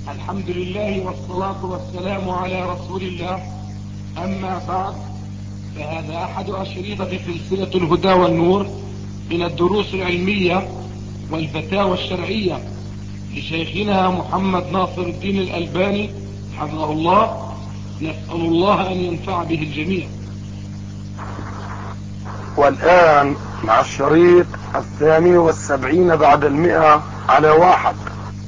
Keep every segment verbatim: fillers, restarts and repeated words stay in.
الحمد لله والصلاة والسلام على رسول الله. أما بعد، فهذا أحد أشرطة سلسلة الهدى والنور من الدروس العلمية والفتاوى الشرعية لشيخنا محمد ناصر الدين الألباني حفظه الله. نسأل الله أن ينفع به الجميع. والآن مع الشريط الثاني والسبعين بعد المئة على واحد.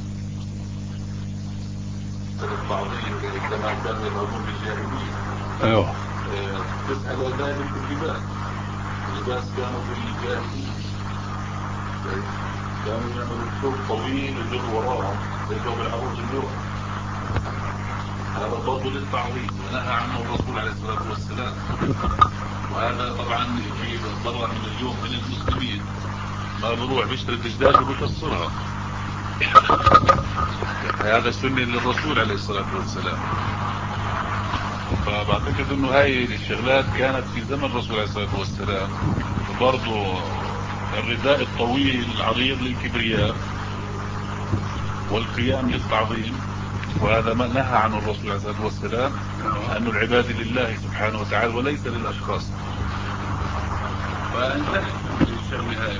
كما كان يظهرون بالجاهلية. ايوه. تسأل ذلك اللباس. اللباس كانوا في الجاهلية كانوا يعملوا الثوب طويل يجر وراهم زي ثوب العروس اليوم. هذا برضه للتعظيم ونهى عنه الرسول عليه الصلاة والسلام. وهذا طبعا في ضرر من اليوم من المسلمين ما بروح بيشتري الدجاج وبيكسرها. هذا سنة للرسول عليه الصلاة والسلام. فبعتقد انه هاي الشغلات كانت في زمن الرسول عليه الصلاة والسلام. وبرضه الرداء الطويل العريض للكبرياء والقيام للتعظيم، وهذا ما نهى عنه الرسول عليه الصلاة والسلام، أنه العبادة لله سبحانه وتعالى وليس للأشخاص. فانتهت الشغلة هاي.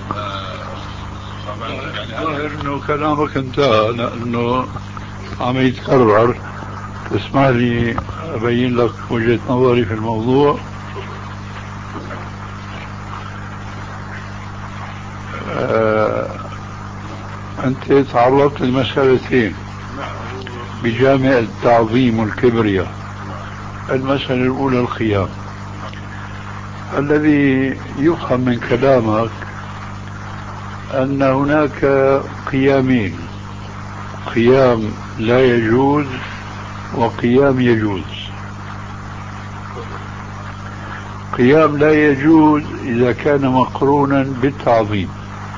يعني ظاهر انه كلامك انتهى لانه عم يتكرر. تسمح لي ابين لك وجهة نظري في الموضوع. آه انت تعرضت لمسألتين بجامع التعظيم والكبرياء. المسألة الاولى القيام. الذي يفهم من كلامك أن هناك قيامين: قيام لا يجوز وقيام يجوز. قيام لا يجوز إذا كان مقرونا بالتعظيم،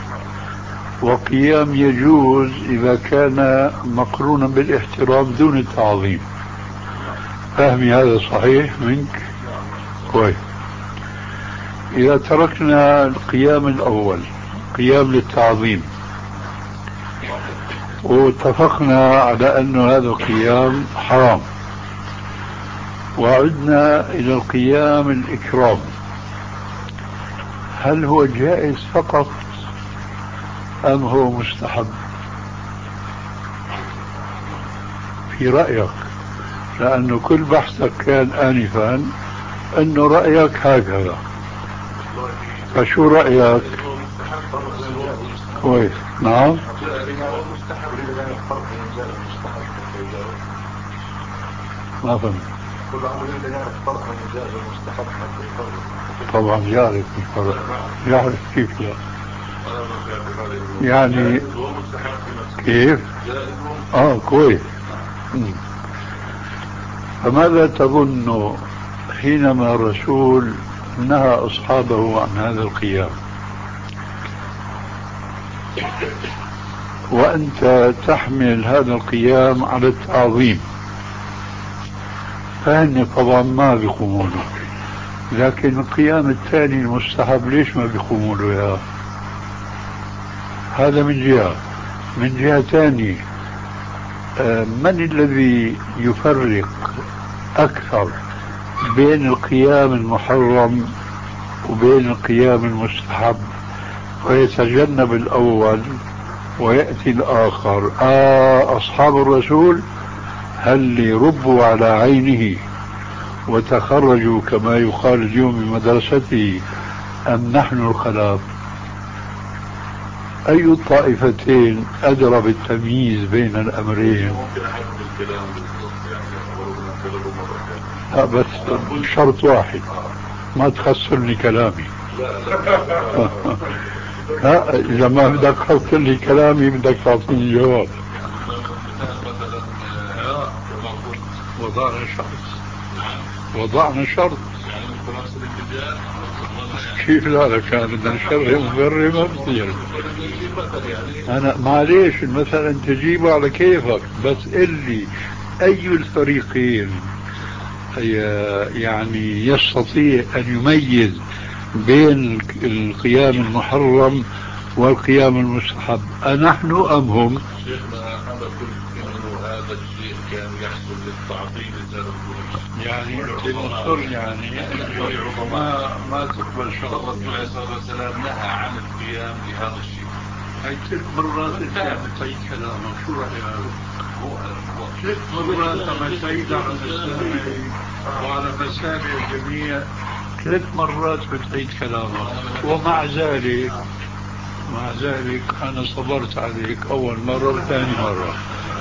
وقيام يجوز إذا كان مقرونا بالاحترام دون التعظيم. فهمي هذا صحيح منك؟ كويس. إذا تركنا القيام الأول قيام للتعظيم واتفقنا على أن هذا القيام حرام، وعدنا إلى القيام الإكرام، هل هو جائز فقط أم هو مستحب في رأيك؟ لأنه كل بحثك كان آنفا أنه رأيك هكذا، فشو رأيك؟ كويس. نعم. ما فهمت. طبعا يعرف الفرق، يعرف كيف لا. يعني كيف؟ اه كويس. فماذا تظن حينما الرسول نهى أصحابه عن هذا القيام وأنت تحمل هذا القيام على التعظيم؟ فهن طبعا ما بيقومونه، لكن القيام الثاني المستحب ليش ما بيقومونه يا؟ هذا من جهة. من جهة ثانية، من الذي يفرق أكثر بين القيام المحرم وبين القيام المستحب ويتجنب الأول ويأتي الآخر؟ آه أصحاب الرسول هل ربوا على عينه وتخرجوا كما يقال اليوم من مدرسته، أم نحن الخلاف؟ أي الطائفتين أدرى بالتمييز بين الأمرين؟ لا بس شرط واحد، ما تخسرني كلامي. لا إذا ما بدك تخسر لي كلامي بدك تعطيني جواب. وضعنا شرط. وضعنا شرط. كيف لا لك أنا بدنا نشرح ونقرر ما بصير. أنا معليش مثلا تجيبه على كيفك، بس اللي أي الفريقين يعني يستطيع أن يميز بين القيام المحرم والقيام المستحب، أنحن أم هم؟ شيخنا هذا كل إنه هذا هذا الشيء كان يحصل للتعظيم زاد القريش. يعني مصر يعني ما ما تقبل شرط. الرسول عليه الصلاة والسلام نهى عن القيام بهذا الشيء. هي ثلاث مرات انت عم تعيد كلامك، شو رأيك؟ ثلاث مرات عم تعيد على مسامعي وعلى مسامع الجميع، ثلاث مرات بتعيد كلامك، ومع ذلك مع ذلك أنا صبرت عليك أول مرة وثاني مرة،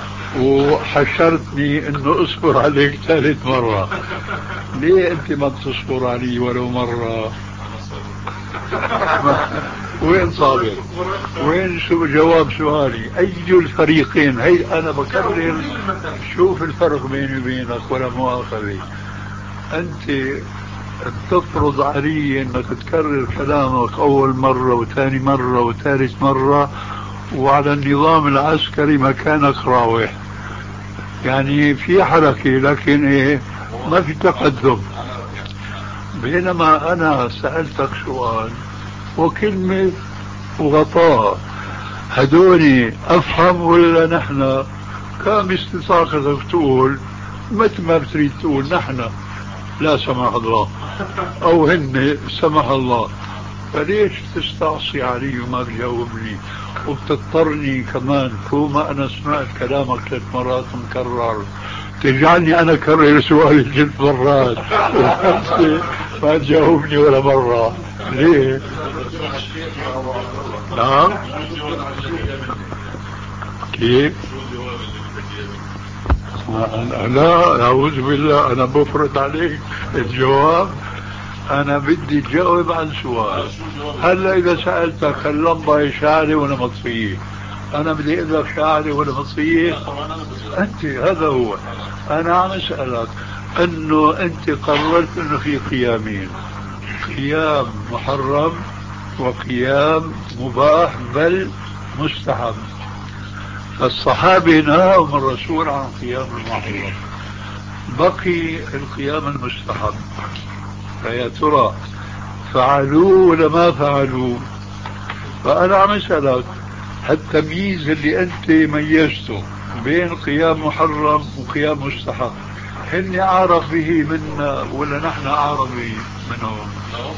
وحشرتني إنه أصبر عليك ثالث مرة. ليه أنت ما بتصبر علي ولو مرة؟ وين صابر؟ وين شو جواب سؤالي؟ أي الفريقين؟ هي أنا بكرر، شوف الفرق بيني وبينك ولا مؤاخذة. أنت تفرض علي أنك تكرر كلامك أول مرة وثاني مرة وثالث مرة، وعلى النظام العسكري مكانك راوح، يعني في حركة لكن إيه ما في تقدم. بينما أنا سألتك سؤال وكلمة وغطاء، هدوني أفهم ولا نحن كان باستطاعتك تقول مثل ما بتريد تقول نحن لا سمح الله أو هن سمح الله، فليش تستعصي علي وما بجاوبني وبتضطرني كمان كوما أنا سمعت كلامك ثلاث مرات مكرر تجعلني أنا أكرر سؤالي ثلاث مرات ما تجاوبني ولا مرة؟ ليه؟ نعم كيف؟ لا أعوذ بالله، أنا بفرض عليك الجواب. أنا بدي أجاوب عن سؤال. هلا إذا سألتك اللمبة شاعرة ولا مطفية، أنا بدي أقول لك شاعرة ولا مطفية؟ أنت هذا هو. أنا عم أسألك أنه أنت قررت أنه في قيامين، قيام محرم وقيام مباح بل مستحب. الصحابة نهاهم الرسول عن قيام المحرم، بقي القيام المستحب، فيا ترى فعلوه ولا ما فعلوه؟ فأنا عم أسألك هالتمييز اللي أنت ميزته بين قيام محرم وقيام مستحب، هن أعرف به منا ولا نحن أعرف به منهم؟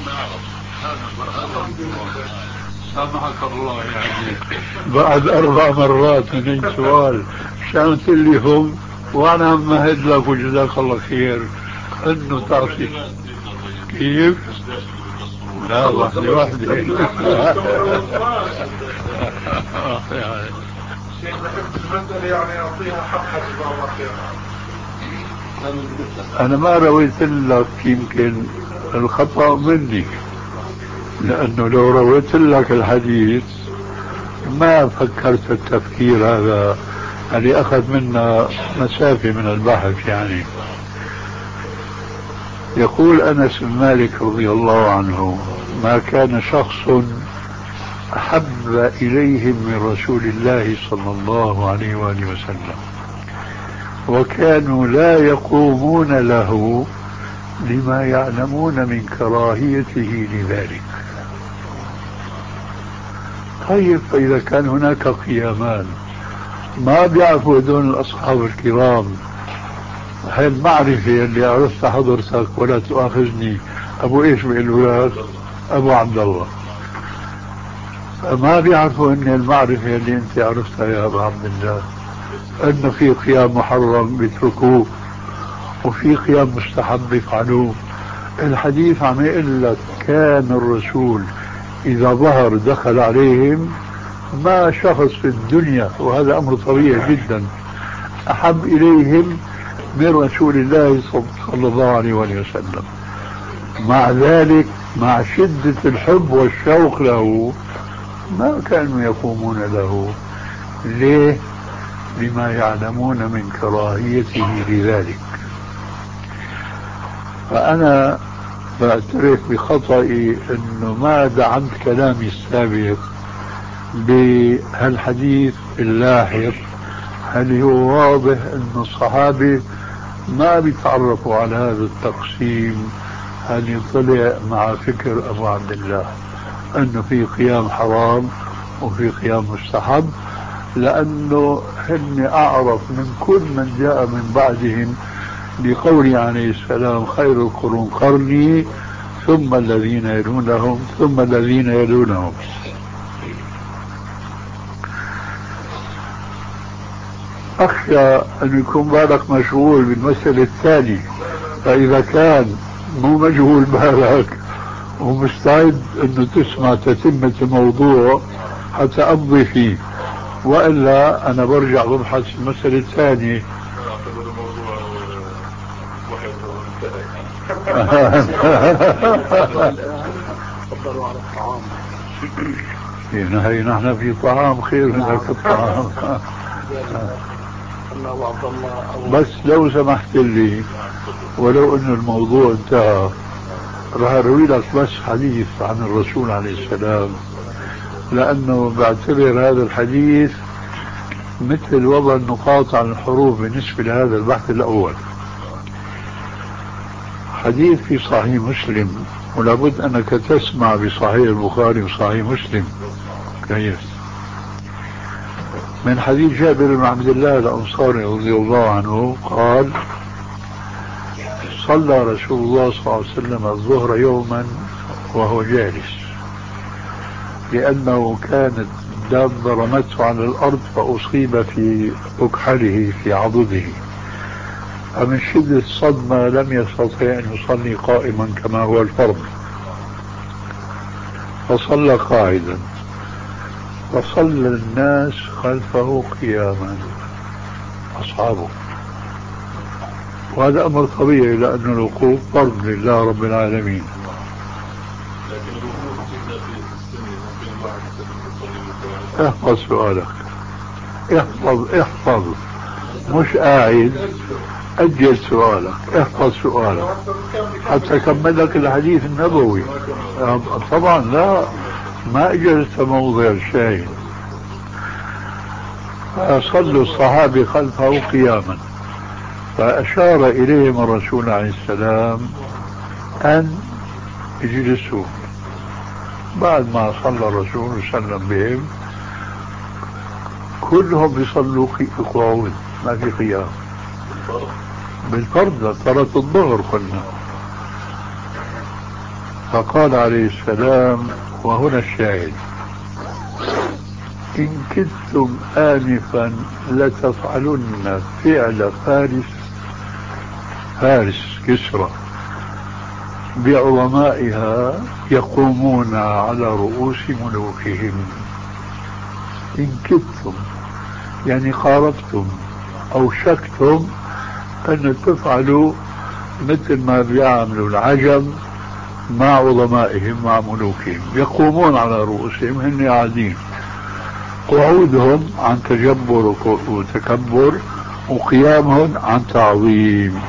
سامحك الله، يعني بعد أربع مرات من سؤال شان اللي هم وأنا مهد لك وجزاك الله خير أنه تعطي كيف؟ لا واحدة واحدة يعني أعطيها حقها. أنا ما رويت لك، يمكن الخطأ مني، لأنه لو رويت لك الحديث ما فكرت التفكير هذا اللي أخذ منا مسافة من البحث. يعني يقول أنس بن مالك رضي الله عنه: ما كان شخص أحب إليهم من رسول الله صلى الله عليه وآله وسلم، وكانوا لا يقومون له لما يعلمون من كراهيته لذلك. طيب فإذا كان هناك قيامان ما بيعرفوا هذول الأصحاب الكرام هاي المعرفة اللي عرفتها حضرتك ولا تؤاخذني أبو إيش بيقولوا لك؟ أبو عبد الله. فما بيعرفوا أن المعرفة اللي أنت عرفتها يا أبو عبد الله أنه في قيام محرم بيتركوه وفي قيام مستحب بيفعلوه. الحديث عم يقول لك كان الرسول إذا ظهر دخل عليهم ما شخص في الدنيا، وهذا أمر طبيعي جدا، أحب إليهم من رسول الله صلى الله عليه وسلم. مع ذلك مع شدة الحب والشوق له ما كانوا يقومون له. ليه؟ لما يعلمون من كراهيته لذلك. فأنا بعترف بخطئي أنه ما دعمت كلامي السابق بهالحديث اللاحق، هل هو واضح أن الصحابة ما بيتعرفوا على هذا التقسيم، هل يطلع مع فكر أبو عبد الله أنه في قيام حرام وفي قيام مستحب، لأنه خلني أعرف من كل من جاء من بعدهم بقوله عليه السلام خير القرون قرني ثم الذين يلونهم ثم الذين يلونهم. أخشى أن يكون بالك مشغول بالمسألة الثانية، فإذا كان مو مشغول بالك ومستعد أنه تسمع تتمة الموضوع حتى أمضي فيه، وإلا أنا برجع ببحث المسألة الثانية. تفضلوا على الطعام. هي نحن في طعام خير من ذاك الطعام. بس لو سمحت لي ولو انه الموضوع انتهى راح اروي لك بس حديث عن الرسول عليه السلام، لانه بعتبر هذا الحديث مثل وضع النقاط عن الحروف بالنسبة لهذا البحث الاول. حديث في صحيح مسلم، ولابد انك تسمع بصحيح البخاري وصحيح مسلم كويس، من حديث جابر بن عبد الله الأنصاري رضي الله عنه قال صلى رسول الله صلى الله عليه وسلم الظهر يوما وهو جالس، لأنه كانت دابة رمته على الأرض فأصيب في أكحله في عضده، فمن شدة الصدمة لم يستطع أن يصلي قائما كما هو الفرض، فصلى قاعدا، فصلى الناس خلفه قياما أصحابه، وهذا أمر طبيعي لأن الوقوف فرض لله رب العالمين. احفظ سؤالك، احفظ احفظ مش قاعد، أجل سؤالك، احفظ سؤالك حتى أكمل لك الحديث النبوي. طبعا لا، ما أجلس موضع الشاهد. فصلوا الصحابة خلفه قياما، فأشار إليهم الرسول عليه السلام أن يجلسوا. بعد ما صلى الرسول وسلم بهم كلهم بيصلوا قعود ما في قيام بالفرض صلاة الظهر قلنا. فقال عليه السلام وهنا الشاهد إن كدتم آنفا لتفعلن فعل فارس فارس كسرى بعظمائها يقومون على رؤوس ملوكهم. إن كدتم يعني قاربتم أو شكتم أن تفعلوا مثل ما بيعملوا العجم مع عظمائهم مع ملوكهم، يقومون على رؤوسهم هن قاعدين، قعودهم عن تجبر وتكبر وقيامهم عن تعظيم.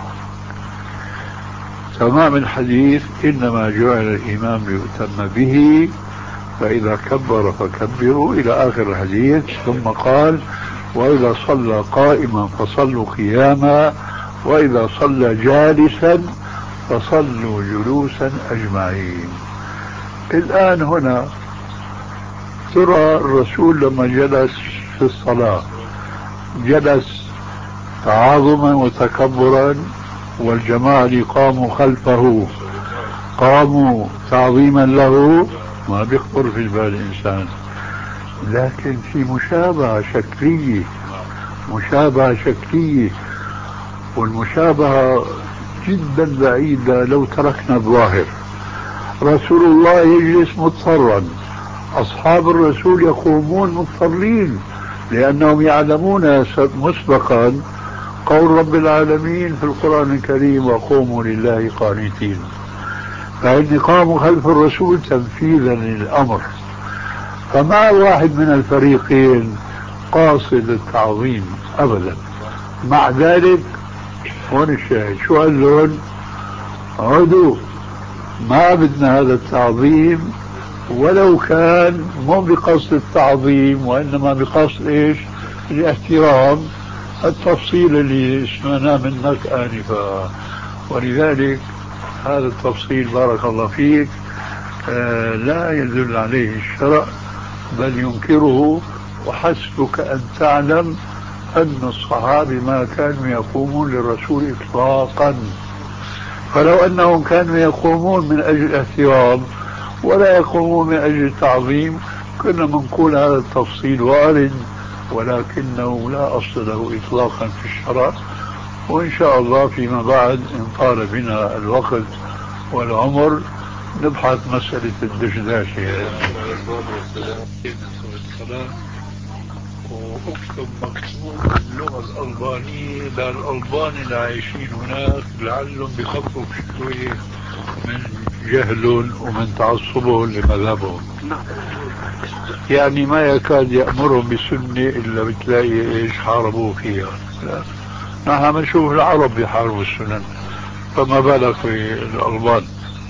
تمام الحديث إنما جعل الإمام ليؤتم به فإذا كبر فكبروا إلى آخر الحديث. ثم قال وإذا صلى قائما فصلوا قياما وإذا صلى جالسا فصلوا جلوسا أجمعين. الآن هنا ترى الرسول لما جلس في الصلاة جلس تعاظما وتكبرا، والجماعة اللي قاموا خلفه قاموا تعظيما له، ما بيخطر في بال الإنسان، لكن في مشابهة شكلية، مشابهة شكلية، والمشابهة جدا بعيدة لو تركنا الظاهر. رسول الله يجلس مضطرا، أصحاب الرسول يقومون مضطرين، لأنهم يعلمون مسبقا قول رب العالمين في القرآن الكريم وقوموا لله قانتين، فإن قاموا خلف الرسول تنفيذا للأمر. فما واحد من الفريقين قاصد التعظيم أبدا، مع ذلك هون الشاهد شو قال لهم؟ عدوا، ما بدنا هذا التعظيم، ولو كان مو بقصد التعظيم وإنما بقصد إيش؟ الاحترام، التفصيل اللي سمعناه منك آنفا. ولذلك هذا التفصيل بارك الله فيك آه لا يدل عليه الشرع بل ينكره، وحسبك أن تعلم أن الصحابة ما كانوا يقومون للرسول إطلاقا، فلو أنهم كانوا يقومون من أجل الاحترام ولا يقومون من أجل التعظيم كنا منقول هذا التفصيل وارد، ولكنه لا أصل له إطلاقا في الشرع. وإن شاء الله فيما بعد إن طال بنا الوقت والعمر نبحث مسألة الدشداشة. واكتب مكتوب باللغة الألبانية للألبان اللي عايشين هناك لعلهم بخففوا شوية من جهلهم ومن تعصبهم لمذهبهم. يعني ما يكاد يأمرهم بسنة إلا بتلاقي إيش حاربوه فيها. نحن بنشوف العرب بيحاربوا السنن، فما بالك بالألبان.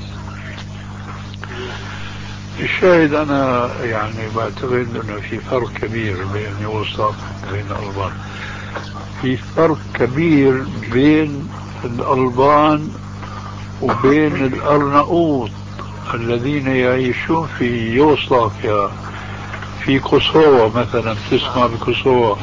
الشاهد أنا يعني بعتقد أنه في فرق كبير بين يوصف بين الألبان، في فرق كبير بين الألبان وبين الأرناؤوط الذين يعيشون في يوغوسلافيا، في كوسوفا مثلا، تسمع بكوسوفا.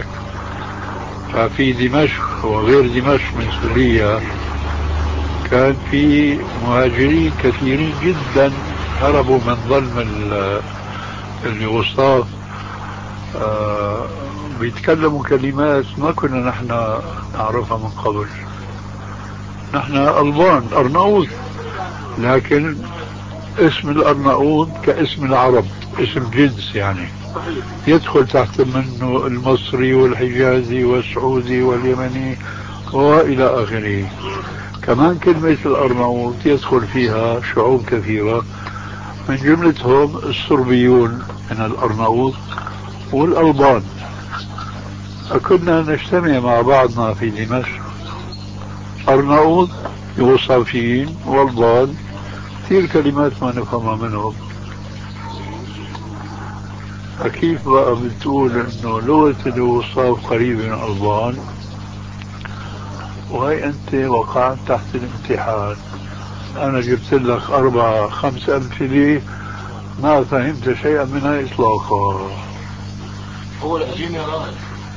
ففي دمشق وغير دمشق من سوريا كان في مهاجرين كثيرين جدا هربوا من ظلم اليوغوسلاف، آه بيتكلموا كلمات ما كنا نحن نعرفها من قبل. نحن ألبان أرناؤوط، لكن اسم الأرناؤوط كاسم العرب، اسم جنس يعني يدخل تحت منه المصري والحجازي والسعودي واليمني وإلى آخره. كمان كلمة الأرناؤوط يدخل فيها شعوب كثيرة من جملتهم الصربيون من الأرناؤوط والألبان. فكنا نجتمع مع بعضنا في دمشق، أرناؤوط يوصافيين والبان، كثير كلمات ما نفهمها منهم. فكيف بقى بتقول انه لغة اليوغوسلاف قريبة من الألبان وهي انت وقعت تحت الامتحان؟ انا جبت لك اربع خمس امثلة ما فهمت شيئا منها اطلاقا. هو الأجين يا راجل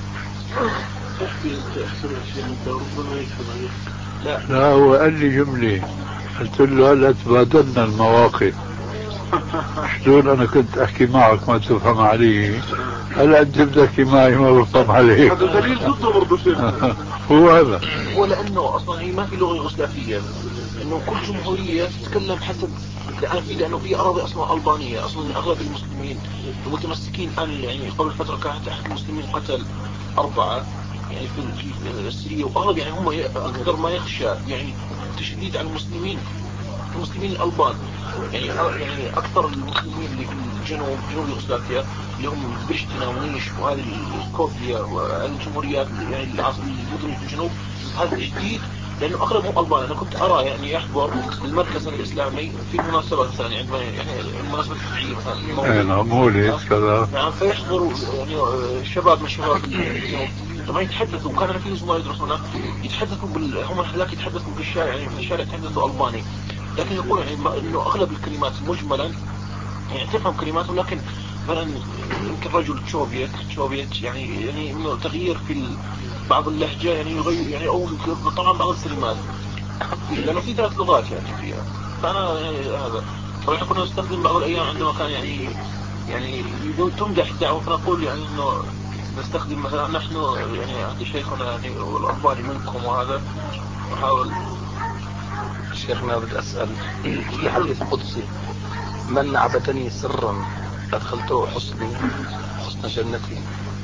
لا لا هو قال لي جملة، قلت له هلا تبادلنا المواقف. شلون انا كنت احكي معك ما تفهم علي، هلا انت بتحكي معي ما بفهم عليك. هذا دليل ضده برضه شيء. هو هذا هو لانه اصلا هي ما في لغه يوغوسلافيه، انه كل جمهوريه تتكلم حسب، لانه في لانه في اراضي اصلا البانيه، اصلا اغلب المسلمين المتمسكين الان يعني قبل فتره كانت احد المسلمين قتل اربعه يعني في السريه، واغلب يعني هم اكثر ما يخشى يعني تشديد على المسلمين المسلمين الألبان، يعني يعني أكثر المسلمين اللي في الجنوب جنوب يوغوسلافيا اللي هم برشتنا ونيش وهذه الكوفيا والجمهوريات يعني العاصمة المدن في الجنوب، هذا تشديد لأنه أغلبهم ألبان. أنا كنت أرى يعني يحضر المركز الإسلامي في مناسبة مثلا يعني يعني المناسبة الشرعية مثلا نعم مولد كذا، نعم، فيحضروا يعني شباب من شباب الجنوب طبعا يتحدثوا، وكان في زملاء يدرسون يتحدثوا بال... هم هذاك يتحدثوا في الشارع يعني في الشارع يتحدثوا ألباني، لكن يقول يعني انه اغلب الكلمات مجملا يعني تفهم كلمات، ولكن مثلا يمكن رجل تشوفيت تشوفيت يعني يعني انه تغيير في بعض اللهجه يعني يغير يعني او طبعا بعض الكلمات لانه في ثلاث لغات يعني فيها. فانا يعني هذا طبعا كنا نستخدم بعض الايام عندما كان يعني يعني تمدح الدعوه فنقول يعني انه نستخدم مثلا نحن يعني هذا شيخنا يعني والألباني منكم، وهذا نحاول. شيخنا بدي أسأل في حديث قدسي من عبدني سرا أدخلته حسني حسن جنتي.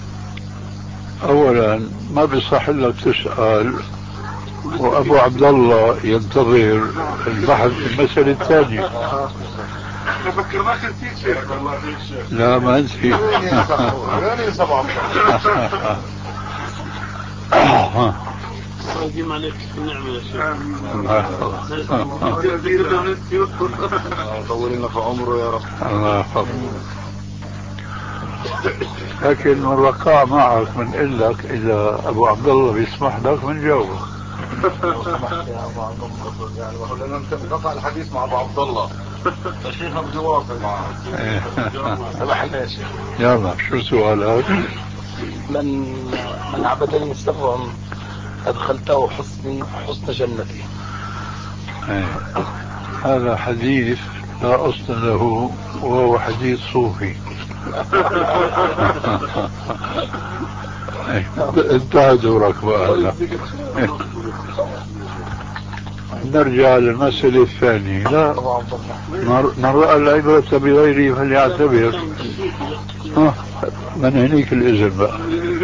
اولا ما بيصح لك تسأل وابو عبد الله ينتظر البحث في المسألة الثانية. فكرناك نسيت شيخ. والله شيخ لا ما نسيت. ديم عليك النعمة يا شيخ. طول لنا في عمره يا رب. الله يحفظه. لكن من رقاء معك بنقول لك اذا ابو عبد الله بيسمح لك بنجاوبك. لو سمحت يا ابو عبد الله يعني ما هو لنا انت انقطع الحديث مع ابو عبد الله فشيخنا بده يواصل معك. إيه. سمحنا يا شيخ. يلا شو سؤالك؟ من من عبدني سبع أدخلته حسن حسن جنتي. هذا حديث لا أصل له وهو حديث صوفي. انتهى دورك بقى. نرجع للمسألة الثانية. لا، من رأى العبرة بغيره فليعتبر. من هنيك الإذن بقى.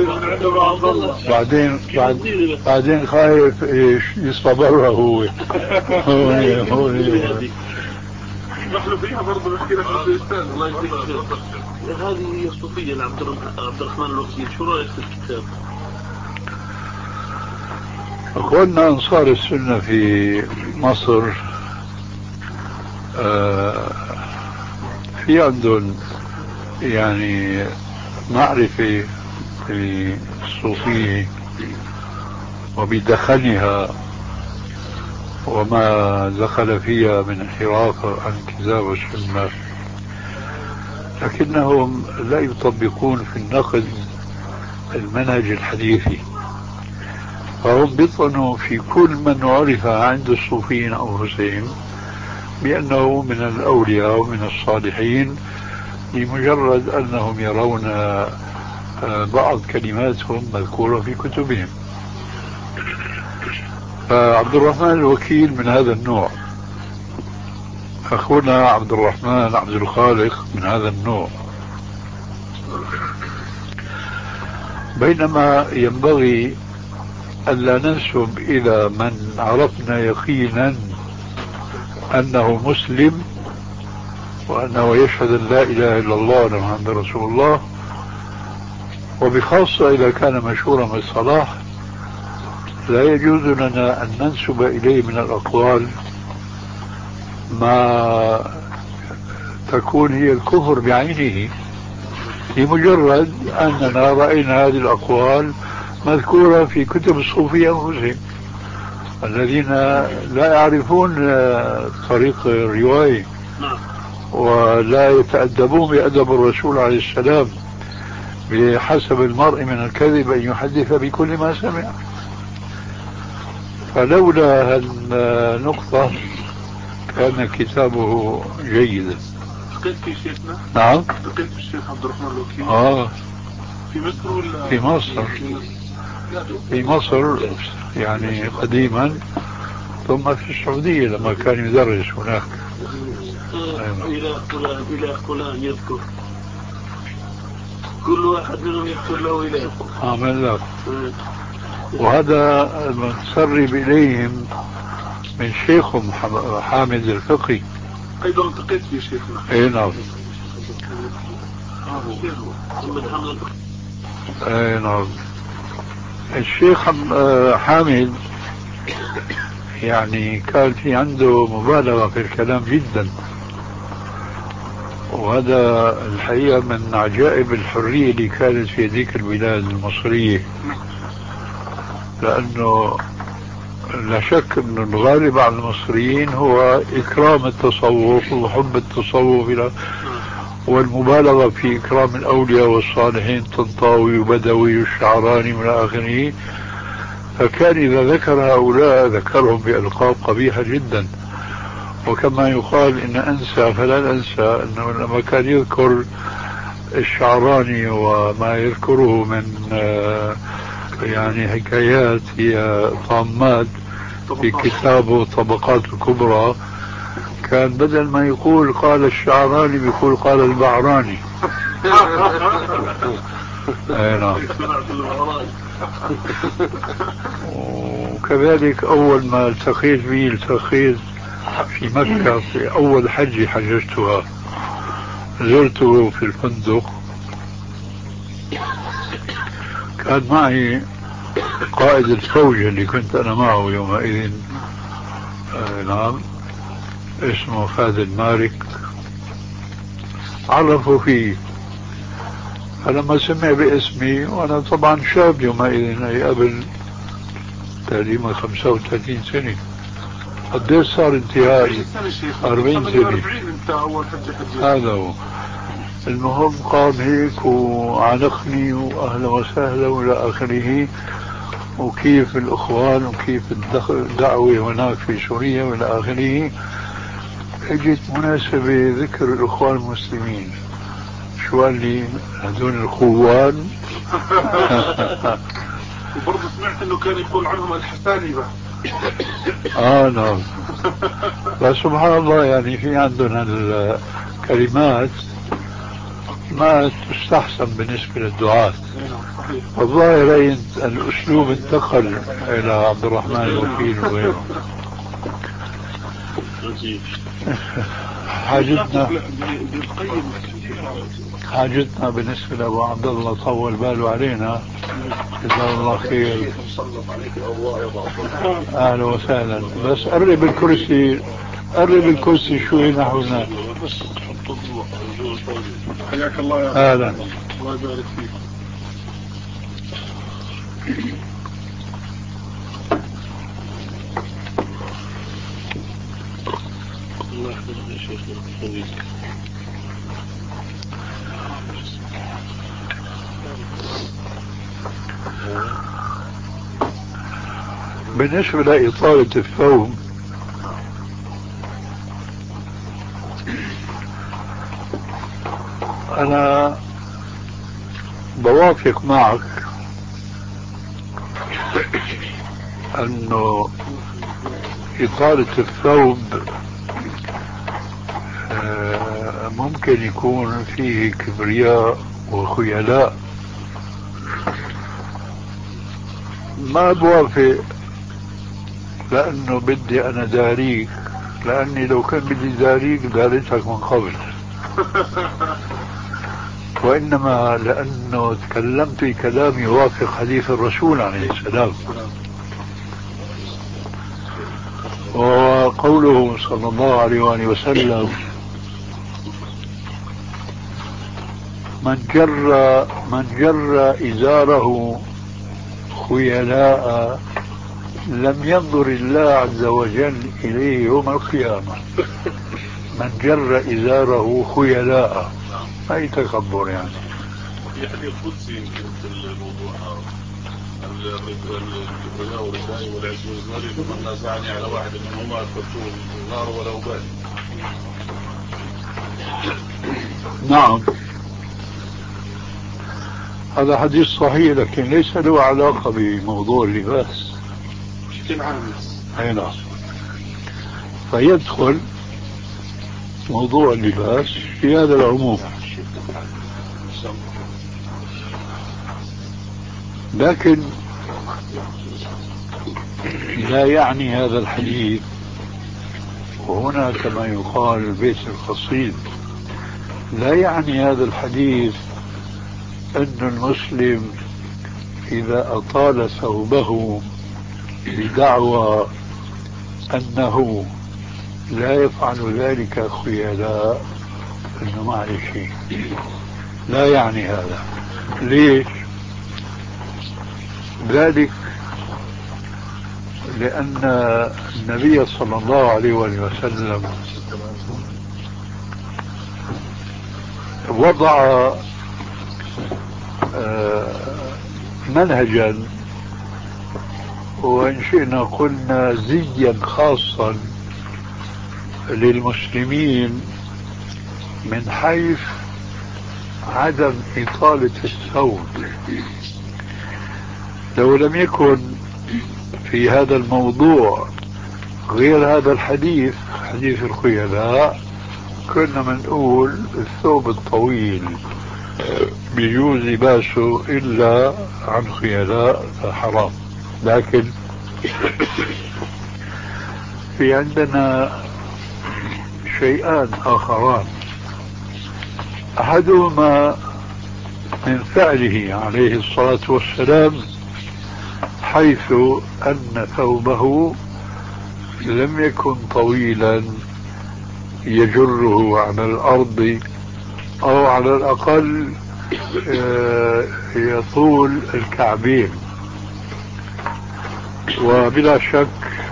بعدين بعدين خايف ايش يصبرها هو. هو هو نحن فيها برضه نحكي لك الأستاذ الله يجزيك خير. هذه صوفية لعبد الرحمن الوكيل، شو رأيك في الكتاب؟ أخواننا أنصار السنة في مصر آه في عندهم يعني معرفة بالصوفية وبدخلها وما دخل فيها من انحراف عن الكتاب والسنة، لكنهم لا يطبقون في النقد المنهج الحديثي، فهم بيطعنوا في كل من عرف عند الصوفيين أنفسهم بأنه من الأولياء ومن الصالحين لمجرد أنهم يرون بعض كلماتهم مذكورة في كتبهم. فعبد الرحمن الوكيل من هذا النوع، أخونا عبد الرحمن عبد الخالق من هذا النوع. بينما ينبغي ألا ننسب إلى من عرفنا يقينا أنه مسلم وأنه يشهد أن لا إله إلا الله وأن محمد رسول الله، وبخاصة إذا كان مشهورا بالصلاح، لا يجوز لنا أن ننسب إليه من الأقوال ما تكون هي الكفر بعينه، لمجرد أننا رأينا هذه الأقوال مذكورة في كتب الصوفية أنفسهم الذين لا يعرفون طريق الرواية ولا يتأدبون بأدب الرسول عليه السلام، بحسب المرء من الكذب أن يحدث بكل ما سمع. فلولا هالنقطة كان كتابه جيدا. لقيت في شيخنا؟ نعم، لقيت في الشيخ عبد الرحمن الوكيل. آه في مصر ولا في مصر؟ في مصر يعني قديما، ثم في السعودية لما كان يدرس هناك. إلى فلان إلى فلان يذكر، كل واحد منهم يذكر له إليه. عمل لك. وهذا المتسرب إليهم من شيخهم حامد الفقي. أيضا التقيت في شيخنا. اي نعم. اي نعم. الشيخ حامد يعني كان في عنده مبالغة في الكلام جدا، وهذا الحقيقة من عجائب الحرية اللي كانت في ذيك البلاد المصرية، لأنه لا شك أن الغالب على المصريين هو إكرام التصوف وحب التصوف والمبالغة في إكرام الأولياء والصالحين، طنطاوي وبدوي والشعراني من آخره. فكان إذا ذكر هؤلاء ذكرهم بألقاب قبيحة جدا. وكما يقال إن أنسى فلا ننسى، أنه لما كان يذكر الشعراني وما يذكره من يعني حكايات هي طامات في كتابه طبقات الكبرى، كان بدل ما يقول قال الشعراني بيقول قال البعراني. اي نعم. وكذلك أول ما التقيت به التقيت في مكة في أول حج حججتها، زرته في الفندق، كان معي قائد الفوج اللي كنت أنا معه يومئذ، آه نعم، اسمه فهد مارك، عرفوا فيه. فلما سمع باسمي، وأنا طبعا شاب يومئذ، أي قبل تقريبا خمسة وثلاثين سنة، قديش صار انتهائي؟ أربعين سنة. هذا هو. المهم قام هيك وعانقني وأهلا وسهلا وإلى آخره، وكيف الإخوان وكيف الدعوة هناك في سوريا وإلى آخره. اجت مناسبة ذكر الإخوان المسلمين، شو قال لي؟ هذول الخوان. وبرضه سمعت انه كان يقول عنهم الحسالبة. اه نعم. بس سبحان الله يعني في عندنا الكلمات ما تستحسن بالنسبة للدعاة. والظاهر الأسلوب انتقل إلى عبد الرحمن الوكيل وغيره. حاجتنا حاجتنا بالنسبة لأبو عبد الله طول باله علينا، جزاه الله خير. أهلا وسهلا. بس قرب الكرسي، قرب الكرسي شوي نحو هناك. حياك الله يا أهلا. الله يبارك فيك. الله يحفظك يا شيخ. بالنسبة لإطالة الثوب، أنا بوافق معك أنه إطالة الثوب ممكن يكون فيه كبرياء وخيلاء. ما بوافق لأنه بدي أنا داريك، لأني لو كان بدي داريك داريتك من قبل. وإنما لأنه تكلمت كلام يوافق حديث الرسول عليه السلام، وقوله صلى الله عليه وآله وسلم: من جر من جر إزاره خيلاء لم ينظر الله عز وجل إليه يوم القيامة. من جر إزاره خيلاء، أي تكبر يعني. في حديث قدسي يمكن في الموضوع الكبرياء والرداء والعز والمال، فمن نازعني على واحد منهما أدخلته النار ولا أبالي. نعم، هذا حديث صحيح، لكن ليس له علاقة بموضوع اللباس. بشكل عام. أي نعم. فيدخل موضوع اللباس في هذا العموم، لكن لا يعني هذا الحديث، وهنا كما يقال البيت القصيد، لا يعني هذا الحديث أن المسلم إذا أطال ثوبه بدعوى أنه لا يفعل ذلك خيلاء أنه ما عليه شيء. لا يعني هذا. ليش؟ ذلك لأن النبي صلى الله عليه وسلم وضع منهجا، وإن شئنا قلنا زيا خاصا للمسلمين من حيث عدم إطالة الثوب. لو لم يكن في هذا الموضوع غير هذا الحديث، حديث الخيلاء، كنا منقول الثوب الطويل بيجوز لباسه إلا عن خيلاء حرام. لكن في عندنا شيئان آخران، أحدهما من فعله عليه الصلاة والسلام، حيث أن ثوبه لم يكن طويلا يجره على الأرض، أو على الأقل يطول الكعبين. وبلا شك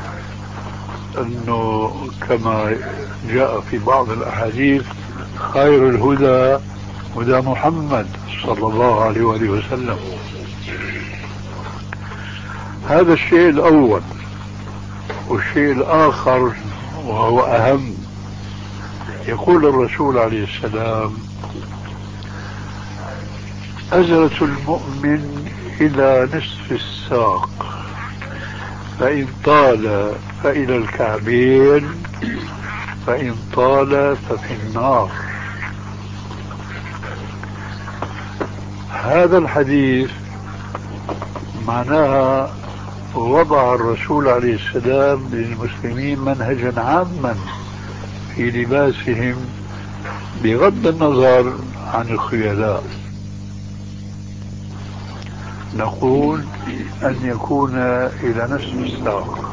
أنه كما جاء في بعض الأحاديث: خير الهدى هدى محمد صلى الله عليه وآله وسلم. هذا الشيء الأول. والشيء الآخر وهو أهم، يقول الرسول عليه السلام: أزرة المؤمن إلى نصف الساق، فإن طال فإلى الكعبين، فإن طال ففي النار. هذا الحديث معناها وضع الرسول عليه السلام للمسلمين منهجا عاما في لباسهم بغض النظر عن الخيلاء. نقول أن يكون إلى نصف الساق،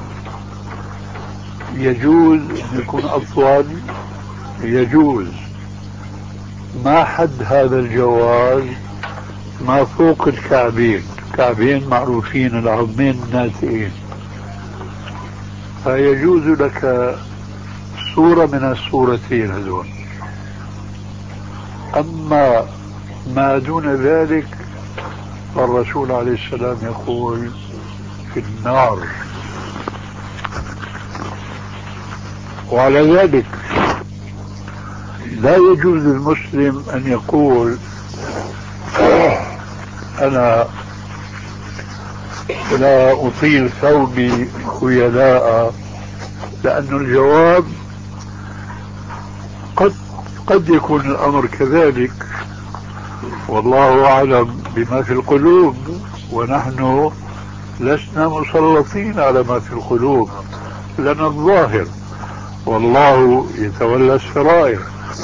يجوز أن يكون أطول، يجوز. ما حد هذا الجواز؟ ما فوق الكعبين. كعبين معروفين، العظمين الناتئين، فيجوز لك صورة من الصورتين هذول. أما ما دون ذلك فالرسول عليه السلام يقول في النار. وعلى ذلك لا يجوز للمسلم أن يقول أنا لا أطيل ثوبي خيلاء، لأن الجواب قد قد يكون الأمر كذلك، والله أعلم بما في القلوب، ونحن لسنا مسلطين على ما في القلوب، لنا الظاهر والله يتولى السرائر.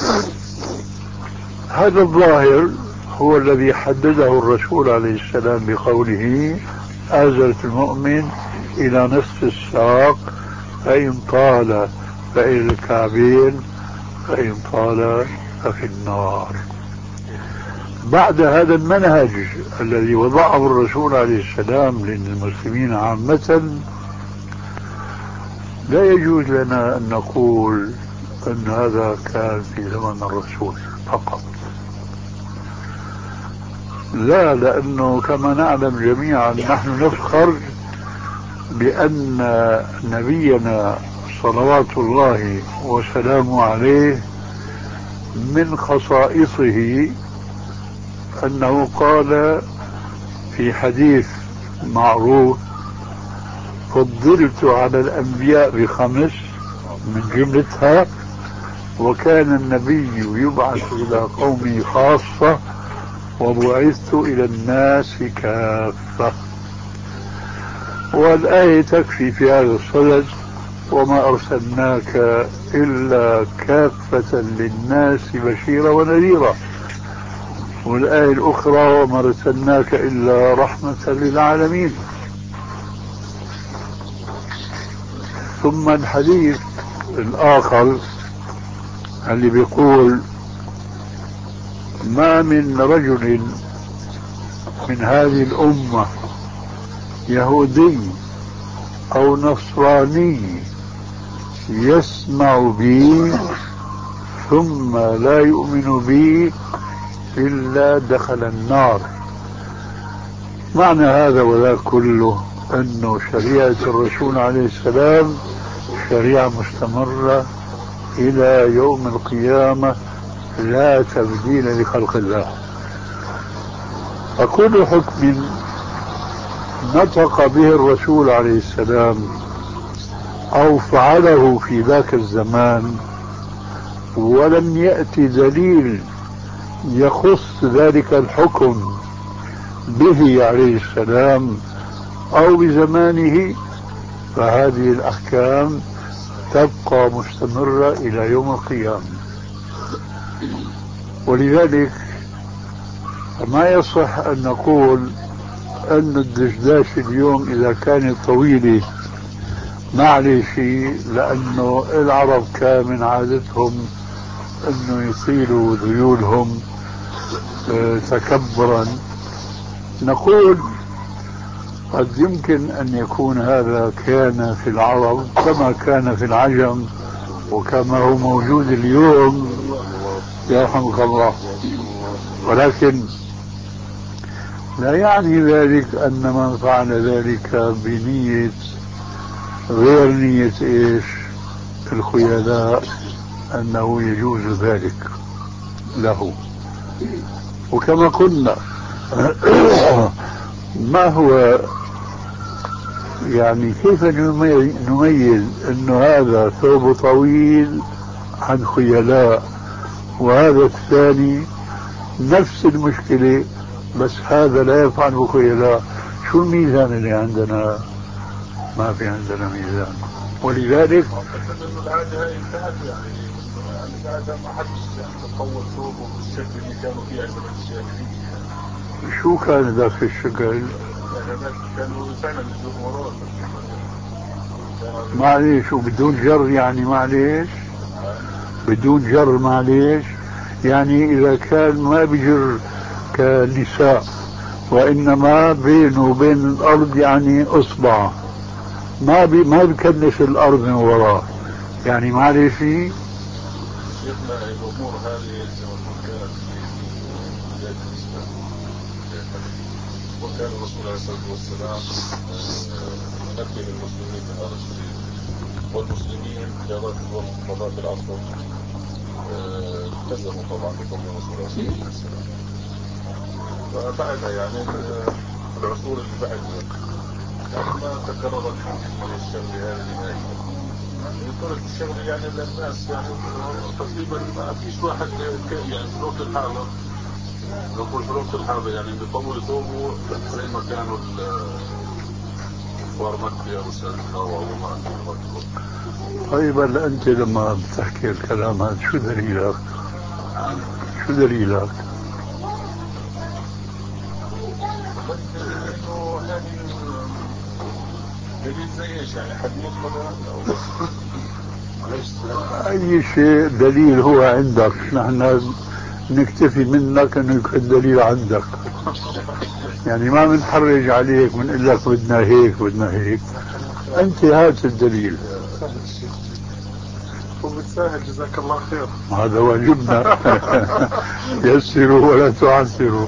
هذا الظاهر هو الذي حدده الرسول عليه السلام بقوله: أزرة المؤمن إلى نصف الساق، فإن طال فإلى الكعبين، فإن طال ففي النار. بعد هذا المنهج الذي وضعه الرسول عليه السلام للمسلمين عامة، لا يجوز لنا أن نقول أن هذا كان في زمن الرسول فقط. لا، لأنه كما نعلم جميعا نحن نفخر بأن نبينا صلوات الله وسلامه عليه من خصائصه أنه قال في حديث معروف: فضلت على الأنبياء بخمس، من جملتها: وكان النبي يبعث إلى قومه خاصة، وبعثت إلى الناس كافة. والآية تكفي في هذا الصدد: وما أرسلناك إلا كافة للناس بشيرا ونذيرا. والآية الأخرى: وما أرسلناك إلا رحمة للعالمين. ثم الحديث الآخر اللي بيقول: ما من رجل من هذه الأمة يهودي أو نصراني يسمع بي ثم لا يؤمن بي إلا دخل النار. معنى هذا وذا كله أنه شريعة الرسول عليه السلام شريعة مستمرة إلى يوم القيامة، لا تبديل لخلق الله. فكل حكم نطق به الرسول عليه السلام أو فعله في ذاك الزمان ولم يأتي دليل يخص ذلك الحكم به عليه السلام أو بزمانه، فهذه الأحكام تبقى مستمرة إلى يوم القيامة. ولذلك ما يصح أن نقول أن الدشداش اليوم إذا كانت طويلة ما عليه شيء، لأنه العرب كان من عادتهم أنه يطيلوا ذيولهم تكبرا. نقول قد يمكن أن يكون هذا كان في العرب كما كان في العجم وكما هو موجود اليوم، يرحمك الله. ولكن لا يعني ذلك أن من فعل ذلك بنية غير نية إيش الخيلاء أنه يجوز ذلك له. وكما قلنا ما هو يعني كيف نميز أنه هذا ثوب طويل عن خيلاء وهذا الثاني نفس المشكلة بس هذا لا يفعل خيلاء؟ شو الميزان اللي عندنا؟ ما في عندنا ميزان. ولذلك العادة هاي انتهت يعني العادة ما حدش تطور ثوبه بالشكل اللي كانوا فيه عند الجاهلية. شو كان ذاك الشكل؟ يعني كانوا فعلا الجمهورات معليش وبدون جر يعني معليش بدون جر معليش يعني إذا كان ما بجر كنساء وإنما بينه وبين الأرض يعني أصبع ما بي ما بكنس الأرض من وراه يعني معليش فيه. شيخنا الأمور هذه كانت في الإسلام وكان الرسول عليه الصلاة والسلام ينبه المسلمين بهذا الشيء والمسلمين في وقت مضاة العصر التزموا طبعا بقول الرسول عليه الصلاة والسلام. فبعدها يعني العصور اللي بعدها يعني ما تكررت الشغلة هذه نهائيا. يقولك الشغلة يعني للناس يعني تقريبا ما فيش واحد يعني في الوقت الحاضر نقول في الوقت الحاضر يعني بيطول ثوبه زي ما كانوا الكفار مكة والسابقة وعمر. طيب هلا أنت لما بتحكي الكلام هذا شو دليلك؟ شو دليلك؟ انه هذه دليل زي ايش يعني حديث مثلا او أي شيء دليل هو عندك نحن نكتفي منك أنه يكون دليل عندك يعني ما بنحرج عليك بنقول لك بدنا هيك بدنا هيك أنت هات الدليل وبتساهل جزاك الله خير. هذا واجبنا يسروا ولا تعسروا.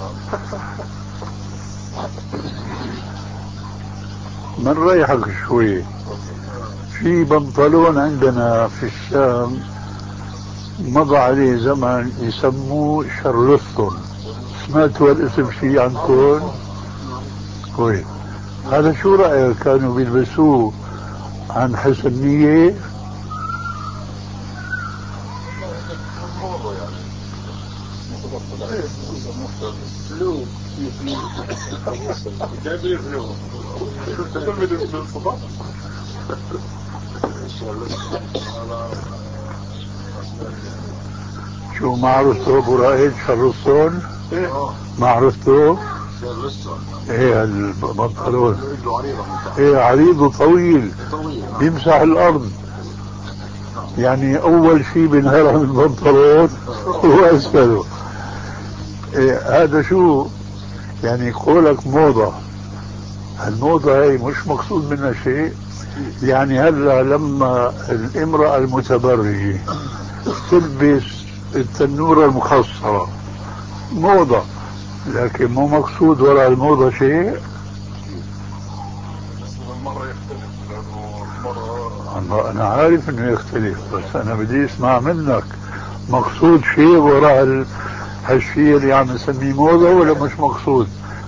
من ريحك شوي في بنطلون عندنا في الشام مضى عليه زمن يسموه شرلسون سمعتوا الاسم شيء عنكم؟ كويس. هذا شو رأيك كانوا بيلبسوه عن حسن نية؟ شو ما عرفته ابو رائد شرلسون؟ ما عرفته؟ ايه البنطلون ايه عريض وطويل يمسح الارض يعني اول شيء بنهرم البنطلون هو اسفله. إيه هذا شو يعني قولك موضة؟ الموضة هي مش مقصود منها شيء يعني هلا لما الامرأة المتبرجة تلبس التنورة المخصرة موضة لكن مو مقصود وراء الموضة شيء. المرة يختلف لأنه المرة أنا عارف إنه يختلف بس أنا بدي أسمع منك مقصود شيء وراء هالشيء اللي عم نسميه موضة ولا مش مقصود؟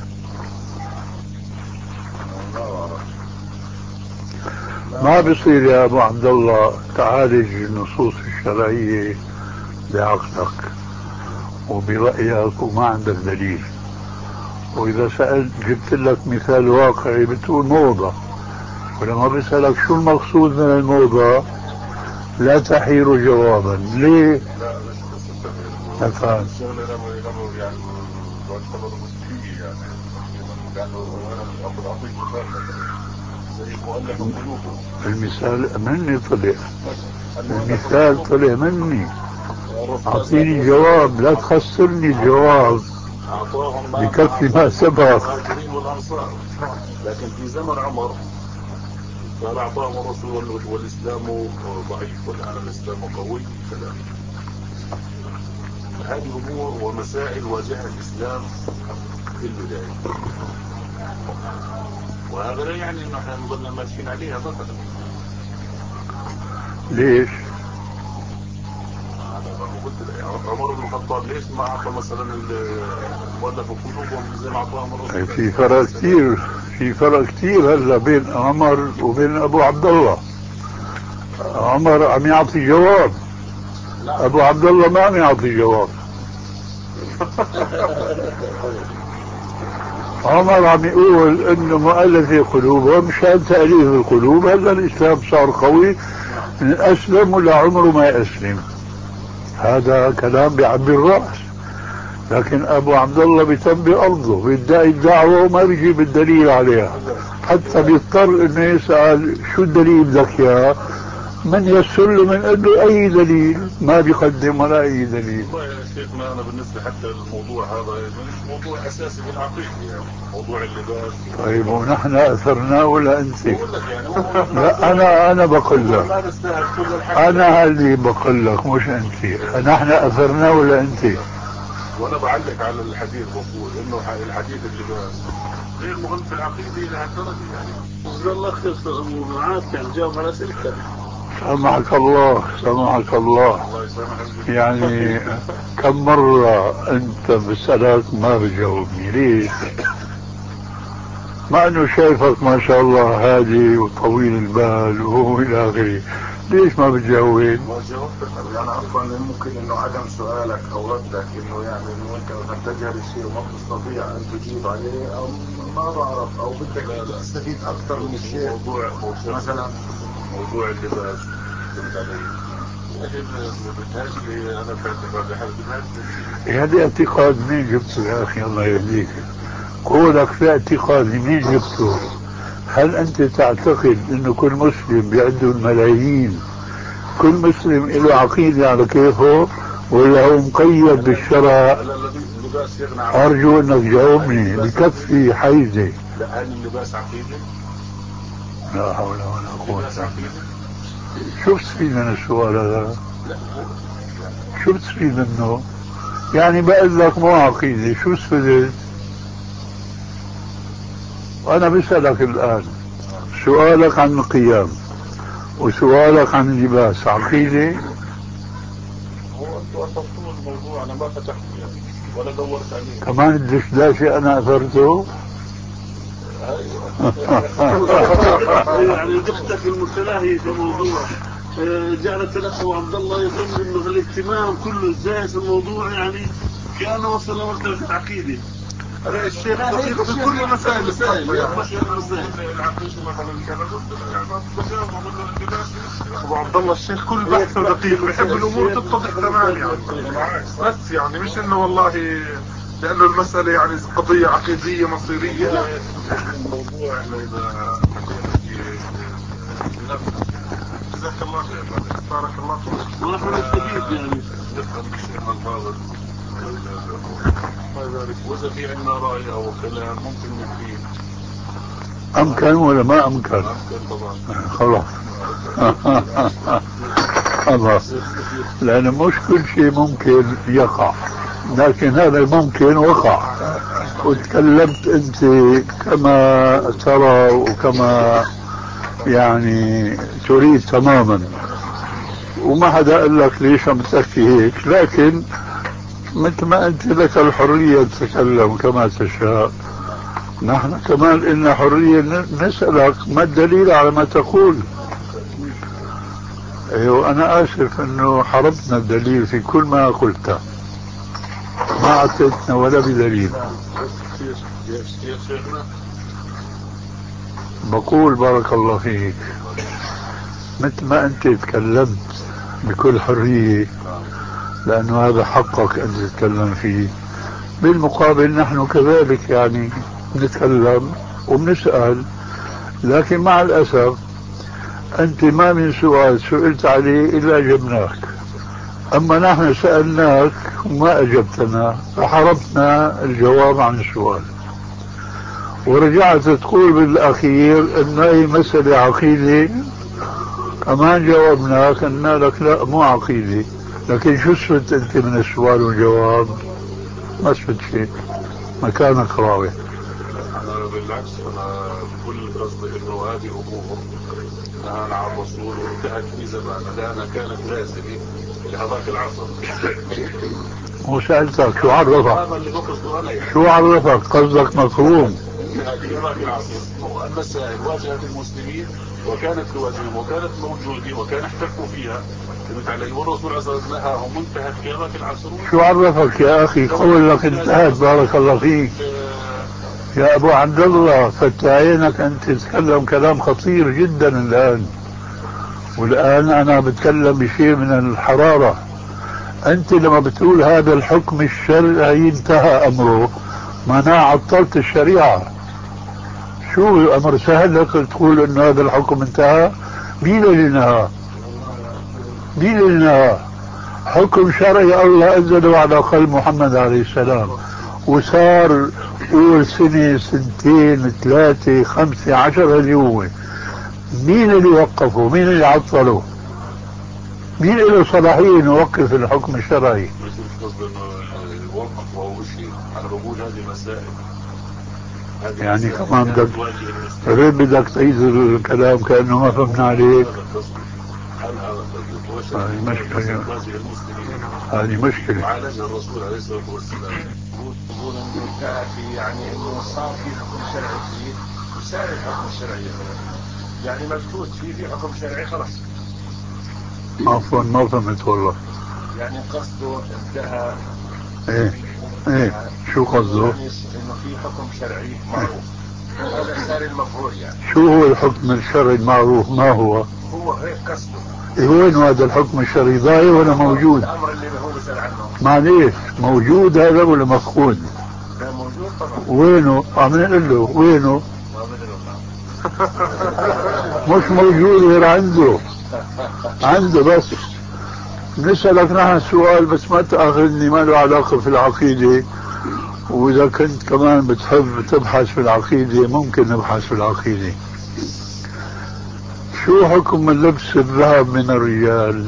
ما بصير يا أبو عبد الله تعالج النصوص الشرعية بعقلك وبرأيك وما عندك دليل وإذا سألت جبت لك مثال واقعي بتقول موضة ولما بسألك شو المقصود من الموضة لا تحير جوابا ليه؟ لا فهم يعني تعتبر مسلمية يعني لأنه أبو العطيب زي مؤلف قلوبه. المثال مني طلع المثال طلع مني أعطيني جواب لا تخسرني الجواب بكفي ما سبق. لكن في زمن عمر قال أعطاهم الرسول والإسلام ضعيف والآن الإسلام قوي كذلك. هذه امور ومسائل واجهها الاسلام في البدايه، وهذا لا يعني انه احنا نظلنا ماشيين عليها مثلا. ليش؟ عمر بن الخطاب ليش ما اعطى مثلا المؤلف قلوبهم زي ما اعطاهم الرسول؟ في فرق كثير، في فرق كثير هلا بين عمر وبين ابو عبد الله. عمر عم يعطي جواب، ابو عبد الله ما عم يعطي جواب. عمر عم يقول انه مؤلف قلوبهم مشان تأليف القلوب. هذا الاسلام صار قوي، من اسلم ولا عمره ما يسلم. هذا كلام بعبي الراس. لكن ابو عبد الله بيتم بارضه، بيدعي الدعوه وما بيجيب الدليل عليها، حتى بيضطر انه يسال شو الدليل بدك اياه، من يسر له من قال له اي دليل، ما بيقدم ولا اي دليل. والله يا شيخنا انا بالنسبه حتى للموضوع هذا مش موضوع اساسي بالعقيده، يعني موضوع اللباس. طيب ونحن اثرناه ولا انت؟ بقول لك يعني لا انا انا بقول لك، ما نستاهل كل الحكي. انا اللي بقول لك مش انت. نحن اثرناه ولا انت؟ وانا بعلق على الحديث بقول انه الحديث اللباس غير مهم في العقيده الى هالدرجه يعني. جزا الله خير استاذ ابو معاذ، يعني جاوب على اسئلتك. سامحك الله، سامحك الله. الله يسامحك. يعني كم مرة انت بسألك ما بتجاوبني، ليش؟ مع انه شايفك ما شاء الله هادي وطويل البال وهو الى اخره، ليش ما بتجاوب؟ ما جاوبتك. انا اصلا ممكن انه عدم سؤالك او ردك انه يعني انه انت مثلا تجهل الشيء وما بتستطيع ان تجيب عليه، او ما بعرف، او بدك تستفيد اكثر من الشيء. موضوع موضوع مثلا موضوع اللباس فهمت علي؟ بتهاجلي انا في اعتقادي حالة بتهاجلي. هذا اعتقاد مين جبته يا اخي الله يهديك؟ قولك في اعتقاد مين جبته؟ هل انت تعتقد انه كل مسلم بيعده الملايين كل مسلم له عقيدة على كيفه، ولا هو مقيد بالشرع؟ ارجو انك تجاوبني بكفي حيزة. لا هل اللباس عقيدة؟ لا حول ولا قوة الا بالله. شو بتستفيد من السؤال هذا؟ شو بتستفيد منه؟ يعني بقول لك مو عقيدة، شو استفدت؟ وانا بسألك الان، سؤالك عن القيام وسؤالك عن اللباس عقيدة؟ هو انتوا اثرتوا الموضوع، انا ما فتحت يعني ولا دورت عليه. كمان الدشداشة انا اثرته؟ يعني دختك المتلاهي في الموضوع جعلت الاخ عبد الله يظن انه الاهتمام كله ازاي في الموضوع، يعني كانه وصل لمرتبه العقيده. الشيخ دقيق في كل مسائل مسائل ابو عبد الله الشيخ كل بحثه دقيق، بيحب الامور تتضح تمام يعني. بس يعني مش انه والله لانه المسألة يعني قضية عقيدية مصيرية. لا الموضوع انه اذا جزاك الله خير، بارك الله فيك. ونحن نستفيد يعني نفهم الشيخ الفاضل واذا في عندنا راي او كلام ممكن نفيد. امكن ولا ما امكن؟ امكن طبعا. خلاص. خلاص، لأنه مش كل شيء ممكن يقع، لكن هذا الممكن وقع، وتكلمت أنت كما ترى وكما يعني تريد تماما، وما حدا قال لك ليش عم تحكي هيك، لكن مثل ما أنت لك الحرية تتكلم كما تشاء، نحن كمان لنا حرية نسألك ما الدليل على ما تقول. ايوه انا اسف انه حرمتنا الدليل في كل ما قلته، ما اعطيتنا ولا بدليل. بقول بارك الله فيك، مثل ما انت تكلمت بكل حرية لانه هذا حقك ان تتكلم فيه، بالمقابل نحن كذلك يعني نتكلم وبنسأل، لكن مع الاسف أنت ما من سؤال سئلت عليه إلا أجبناك، أما نحن سألناك وما أجبتنا فحرمتنا الجواب عن السؤال، ورجعت تقول بالأخير أن هي مسألة عقيدة، كمان جاوبناك قلنا لك لا مو عقيدة، لكن شو استفدت انت من السؤال والجواب؟ ما استفدت شيء، مكانك راوي. انا بالعكس انا كل قصدي انه هذه امور نهانا عن الرسول وانتهت في زماننا لانها كانت لازمه لهذاك العصر. وسألتك شو عرفك؟ هذا اللي بقصده انا يعني. شو عرفك؟ قصدك مفهوم. في هذاك العصر المسائل واجهت المسلمين وكانت تواجههم وكانت موجوده وكان احتكوا فيها. فهمت علي؟ والرسول عليه الصلاه والسلام نهاهم وانتهت في هذاك العصر. شو عرفك يا اخي؟ قول لك انتهت. بارك الله فيك يا ابو عبد الله. فتح عينك، انت تتكلم كلام خطير جدا الان، والان انا بتكلم بشيء من الحراره. انت لما بتقول هذا الحكم الشرعي انتهى امره، معناه عطلت الشريعه. شو الامر سهل لك تقول انه هذا الحكم انتهى؟ مين اللي نهى؟ مين اللي نهى؟ حكم شرعي الله انزله على قلب محمد عليه السلام، وصار قول سنه سنتين ثلاثه خمسه عشره اليوم. مين اللي وقفه؟ مين اللي عطله؟ مين له صلاحيه انه يوقف الحكم الشرعي؟ مش قصدي انه يوقف او شيء، انا بقول هذه مسائل. يعني كمان بدك غير بدك تعيد الكلام كأنه ما فهمنا عليك. هذه مشكلة، هذه مشكلة. وعالجها الرسول عليه الصلاة والسلام. يقول انه كافي، يعني انه صار في حكم شرعي فيه وسائر الحكم الشرعي يعني مبثوث فيه في حكم شرعي خلاص. عفوا ما فهمت والله. يعني قصده انتهى. ايه ايه شو قصده؟ يعني انه في حكم شرعي معروف، هذا صار المفعول. يعني شو هو الحكم الشرعي المعروف؟ ما هو؟ هو هيك قصده. إيه وين هذا الحكم الشرعي؟ ضايع ولا موجود؟ الامر اللي هو بسأل عنه معليش، موجود هذا ولا مفقود؟ لا موجود طبعا. وينه؟ عم نقول له وينه؟ مش موجود غير عنده. عنده بس. نسألك نحن سؤال بس ما تأخذني، ما له علاقة في العقيدة، وإذا كنت كمان بتحب تبحث في العقيدة ممكن نبحث في العقيدة. شو حكم لبس الذهب من الرجال؟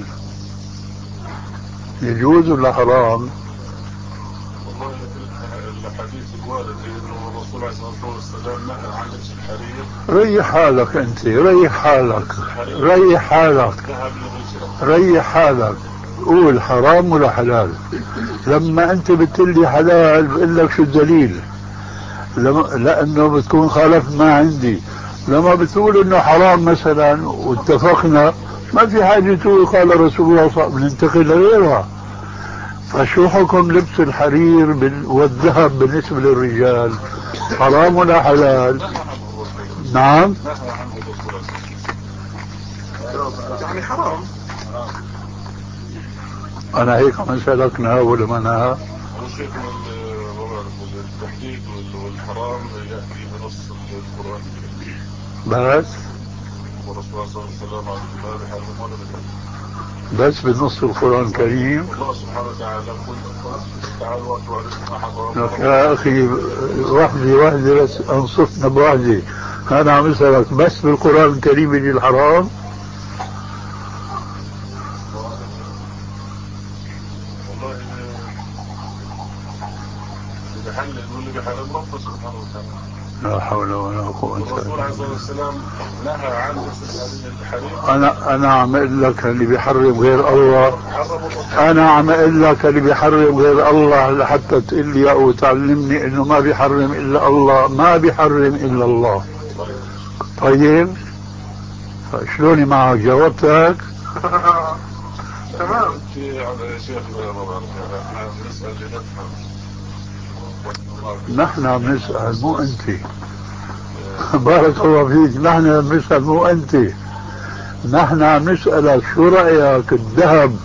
يجوز ولا حرام؟ والله الحديث الوارد انه الرسول عليه الصلاة والسلام نهى عن لبس الحرير. ريح حالك انت، ريح حالك، ريح حالك، ريح حالك. قول حرام ولا حلال. لما انت بتقلي حلال بقول لك شو الدليل؟ لما لانه بتكون خالف ما عندي. لما بتقول انه حرام مثلا واتفقنا، ما في حاجه تقول قال رسول الله صلى الله عليه وسلم، ننتقل لغيرها. فشو حكم لبس الحرير والذهب بالنسبه للرجال؟ حرام ولا حلال؟ نعم يعني حرام. انا هيك عم اسالك نهى ولا ما نهى؟ الشيخ التحديد والحرام ياتي بنص القران الكريم بس والرسول صلى الله عليه وسلم ما بيحرم ولا بيحرم، بس بنص القران الكريم. الله سبحانه وتعالى قل تعالوا واتوا عليكم ما حرم. لك يا اخي وحده وحده بس انصفنا بوحده. انا عم اسالك بس بالقران الكريم يجي الحرام؟ والله اللي بيحلل واللي بيحرم ربنا سبحانه وتعالى. لا حول ولا قوة إلا بالله. الرسول عليه الصلاة والسلام نهى عن لبس الحرير. أنا أنا عم أقول لك اللي بيحرم غير الله. أنا عم أقول لك اللي بيحرم غير الله لحتى تقول لي أو تعلمني إنه ما بيحرم إلا الله، ما بيحرم إلا الله. طيب شلوني معك؟ جاوبتك؟ تمام. يا شيخ ما بعرف احنا بنسأل لنفهم. نحن عم نسأل مو أنت. بارك الله فيك. نحن عم نسأل مو أنت. نحن عم نسألك شو رأيك الذهب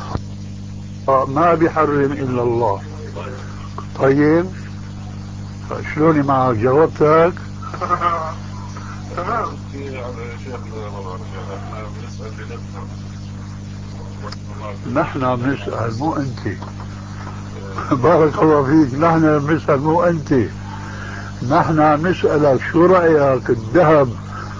ما بيحرم إلا الله. طيب شلوني معك؟ جاوبتك؟ تمام. يا شيخ ما بعرف احنا بنسأل لنفهم. نحن عم نسأل مو أنت. بارك الله فيك. نحن عم نسأل مو أنت. نحن عم نسألك شو رأيك الذهب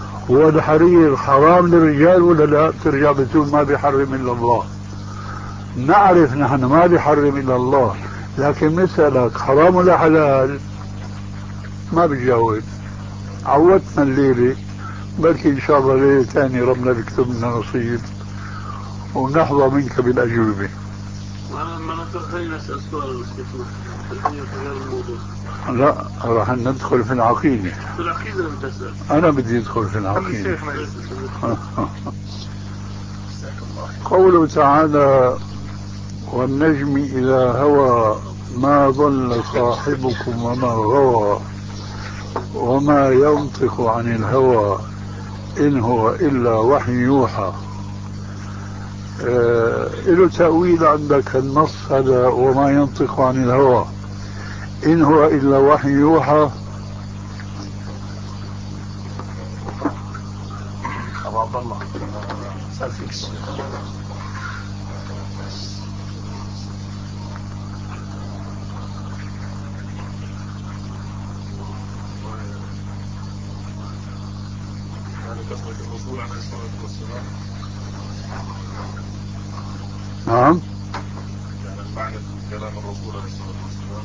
والحرير حرام للرجال ولا لا؟ ترجع بتقول ما بيحرم إلا الله. نعرف نحن ما بيحرم إلا الله، لكن نسألك حرام ولا حلال؟ ما بتجاوب. عودتنا الليلة، بلكي إن شاء الله ليلة ثانية ربنا بيكتب لنا نصيب ونحظى منك بالأجوبة. أنا ما نتخيل أسأل سؤال الحين في غير الموضوع. لا، راح ندخل في العقيدة. في العقيدة لم تسأل. أنا بدي أدخل في العقيدة. قوله تعالى: والنجم إذا هوى ما ضل صاحبكم وما غوى وما ينطق عن الهوى إن هو إلا وحي يوحى. آه له تأويل عندك النص هذا وما ينطق عن الهوى إن هو إلا وحي يوحى؟ أبو عبد الله سأل فيك الشيخ. الرسول عليه الصلاة والسلام. نعم. يعني معنى كلام الرسول عليه الصلاة والسلام: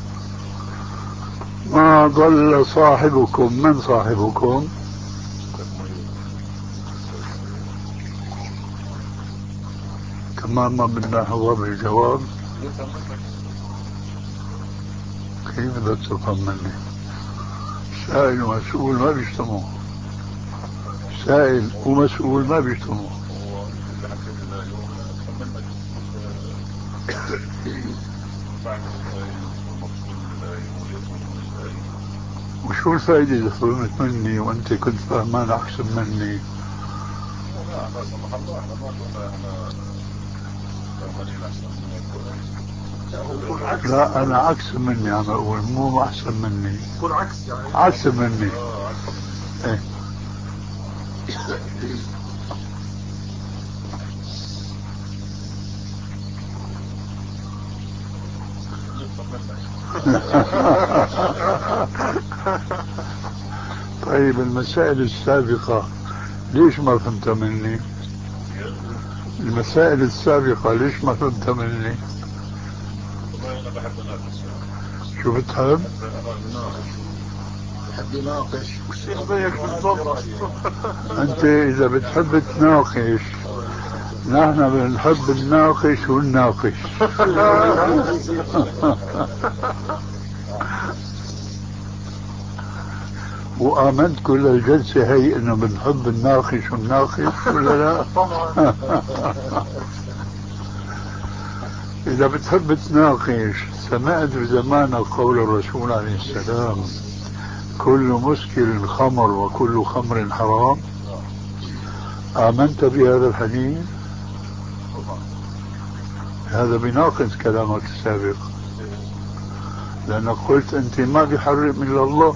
ما ضل صاحبكم. من صاحبكم؟ كمان ما بدنا حضر الجواب. كيف بدك تفهم مني؟ سائل ومسؤول ما بيجتمعوا. سائل ومسؤول ما بيجتمعوا. وشو الفائدة إذا فهمت مني وأنت كنت فهمان أحسن مني؟ لا، أنا عكس مني عم أقول، مو أحسن مني. كل عكس يعني. عكس مني. إيه. طيب المسائل السابقة ليش ما فهمت مني؟ المسائل السابقة ليش ما فهمت مني؟ شو بتحب؟ بحب يناقش. الشيخ زيك بالضبط. أنت إذا بتحب تناقش، نحن بنحب الناقش والناقش. وآمنت كل الجلسة هي إنه بنحب الناقش والناقش ولا لا؟ إذا بتحب تناقش، سمعت بزمانك قول الرسول عليه السلام: كل مسكر خمر وكل خمر حرام؟ آمنت بهذا الحديث؟ هذا بيناقض كلامك السابق، لأنك قلت أنت ما بيحرم إلا الله.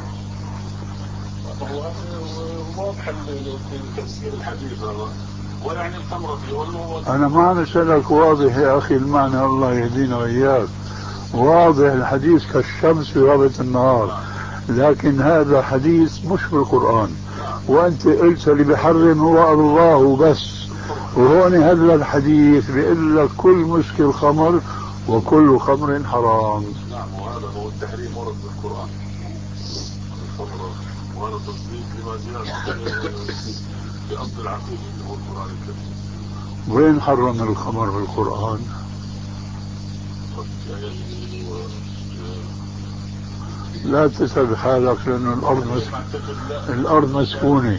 واضح تفسير الحديث هذا، ويعني الخمر فيه. أنا ما نسألك واضح يا أخي المعنى، الله يهدينا وإياك. واضح الحديث كالشمس في غابة النهار، لكن هذا حديث مش بالقرآن، وأنت قلت اللي بيحرم هو الله بس. وهون هذا الحديث بيقول لك كل مسكر خمر وكل خمر حرام. نعم، وهذا هو التحريم ورد بالقرآن. وهذا تصديق لما جاء في أصل العقيدة اللي هو القرآن الكريم. وين حرم الخمر بالقرآن؟ لا تسأل حالك، لأن الأرض مس... الأرض مسكونة.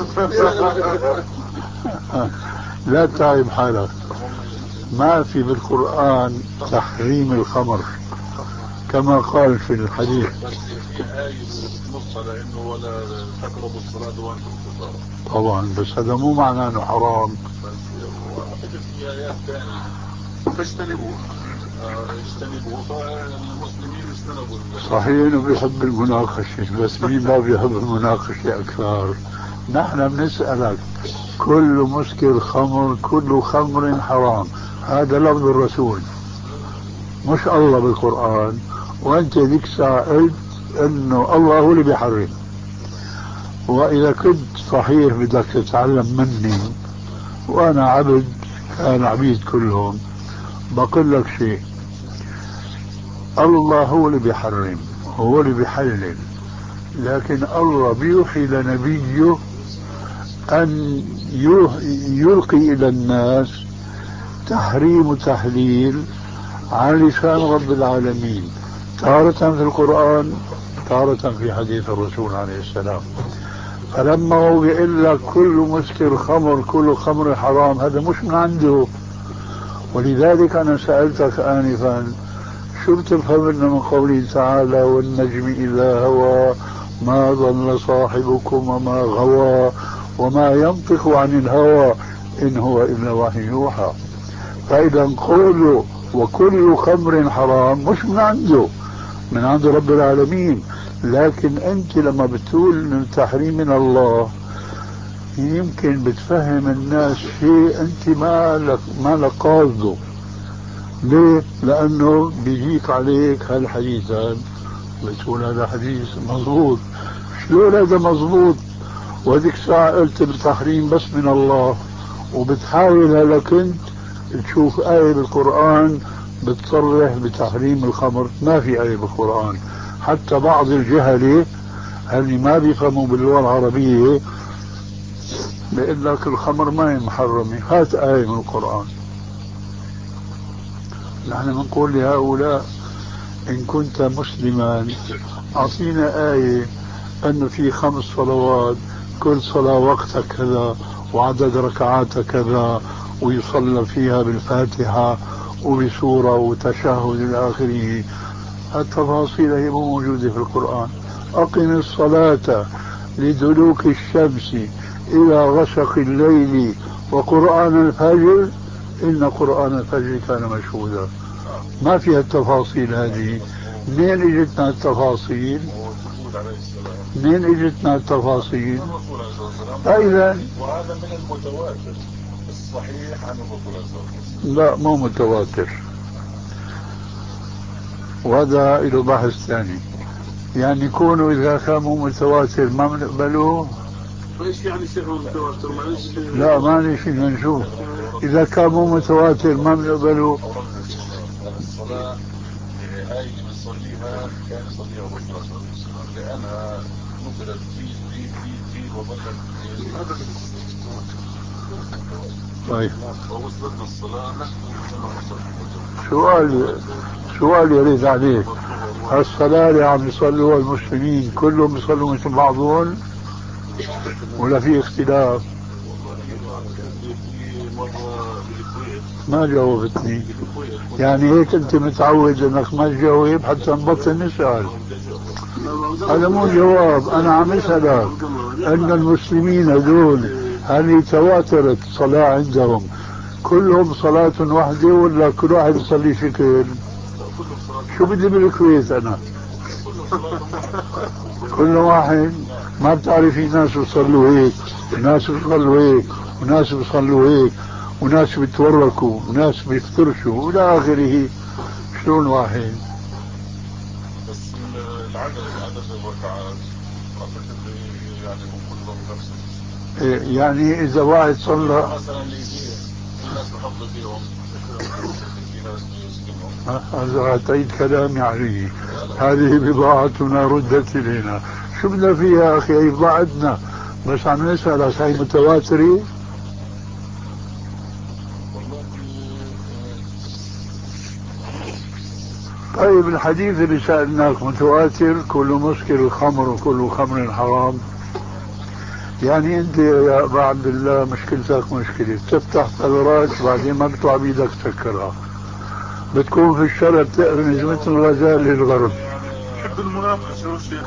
لا تعب حالك. ما في بالقرآن تحريم الخمر كما قال في الحديث. بس في آية نص على إنه ولا تقربوا الصلاة وأنتم سكارى. طبعا، بس هذا مو معناه إنه حرام. بس في آيات ثانية فاجتنبوها. اجتنبوه فالمسلمين اجتنبوا. صحيح انه بيحب المناقشة، بس مين ما بيحب المناقشة اكثر؟ نحن بنسألك كل مسكر خمر كل خمر حرام، هذا لفظ الرسول مش الله بالقرآن. وانت ذيك الساعة قلت انه الله هو اللي بيحرم. واذا كنت صحيح بدك تتعلم مني وانا عبد كان عبيد كلهم، بقول لك شيء، الله هو اللي بيحرم، هو اللي بيحلل، لكن الله بيوحي لنبيه أن يلقي إلى الناس تحريم وتحليل على لسان رب العالمين، تارة في القرآن، تارة في حديث الرسول عليه السلام. فلما هو بيقول لك كل مسكر خمر، كل خمر حرام، هذا مش من عنده. ولذلك أنا سألتك آنفا شو بتفهم من قوله تعالى والنجم إذا هوى ما ضل صاحبكم وما غوى وما ينطق عن الهوى إن هو إلا وحي يوحى. فإذا قوله وكل خمر حرام مش من عنده، من عند رب العالمين. لكن أنت لما بتقول من التحريم من الله يمكن بتفهم الناس شيء أنت ما لك ما لك قاصده. ليه؟ لأنه بيجيك عليك هالحديثان بتقول هذا حديث مضبوط. شلون هذا مضبوط وهذيك الساعة قلت التحريم بس من الله، وبتحاول هلا كنت تشوف آية بالقرآن بتصرح بتحريم الخمر؟ ما في آية بالقرآن. حتى بعض الجهلة اللي ما بيفهموا باللغة العربية بيقول لك الخمر ما هي محرمة، هات آية من القرآن. نحن بنقول لهؤلاء إن كنت مسلما أعطينا آية أن في خمس صلوات كل صلاة وقتها كذا وعدد ركعاتها كذا ويصلى فيها بالفاتحة وبسورة وتشهد إلى آخره. التفاصيل هي موجودة في القرآن. أقم الصلاة لدلوك الشمس إلى غسق الليل وقرآن الفجر إن قرآن الفجر كان مشهودا. ما فيها التفاصيل هذه. منين اجتنا التفاصيل؟ منين اجتنا التفاصيل؟ فإذا وهذا من المتواتر الصحيح عن الرسول صلى الله عليه وسلم. لا مو متواتر، وهذا له بحث ثاني. يعني يكونوا إذا كانوا متواتر ما بنقبلوه. ايش يعني شيخ متواتر؟ معلش. لا معلش نشوف. إذا كانوا متواتر ما بنقبلوه. الصلاة هاي اللي بنصليها كان يصليها الرسول صلى الله عليه وسلم لأنها نقلت فيه فيه فيه فيه وظلت. طيب ووصلتنا الصلاة سؤال سؤال يريد عليك. الصلاة اللي عم يصلوها المسلمين كلهم يصلوا مثل بعضهم ولا في اختلاف؟ ما جاوبتني. يعني هيك انت متعود انك ما تجاوب حتى نبطل نسأل. هذا مو جواب. انا عم اسألك ان المسلمين هذول هل تواترت الصلاة عندهم كلهم صلاة واحدة ولا كل واحد يصلي شكل؟ شو بدي بالكويت انا؟ كل واحد ما بتعرفي ناس بيصلوا هيك وناس بيصلوا هيك وناس بيصلوا هيك وناس بيتوركوا وناس بيفترشوا والى اخره. شلون واحد؟ بس العدد عدد الركعات اعتقد يعني هم كلهم نفس. يعني اذا واحد صلى مثلا اللي يجي الناس بحفظوا فيهم في ناس يسكنهم. هذا تعيد كلامي عليه. هذه بضاعتنا ردت الينا. شو بدنا فيها اخي؟ هي بضاعتنا بس عم نسألك هي متواترة؟ طيب الحديث اللي سألناك متواتر كل مسكر الخمر وكل خمر حرام. يعني انت يا ابا عبد الله مشكلتك مشكلة تفتح ثغرات بعدين ما بيطلع بيدك تسكرها. بتكون في الشرق تأرنج مثل غزال للغرب. حب المناقشة والشيخ.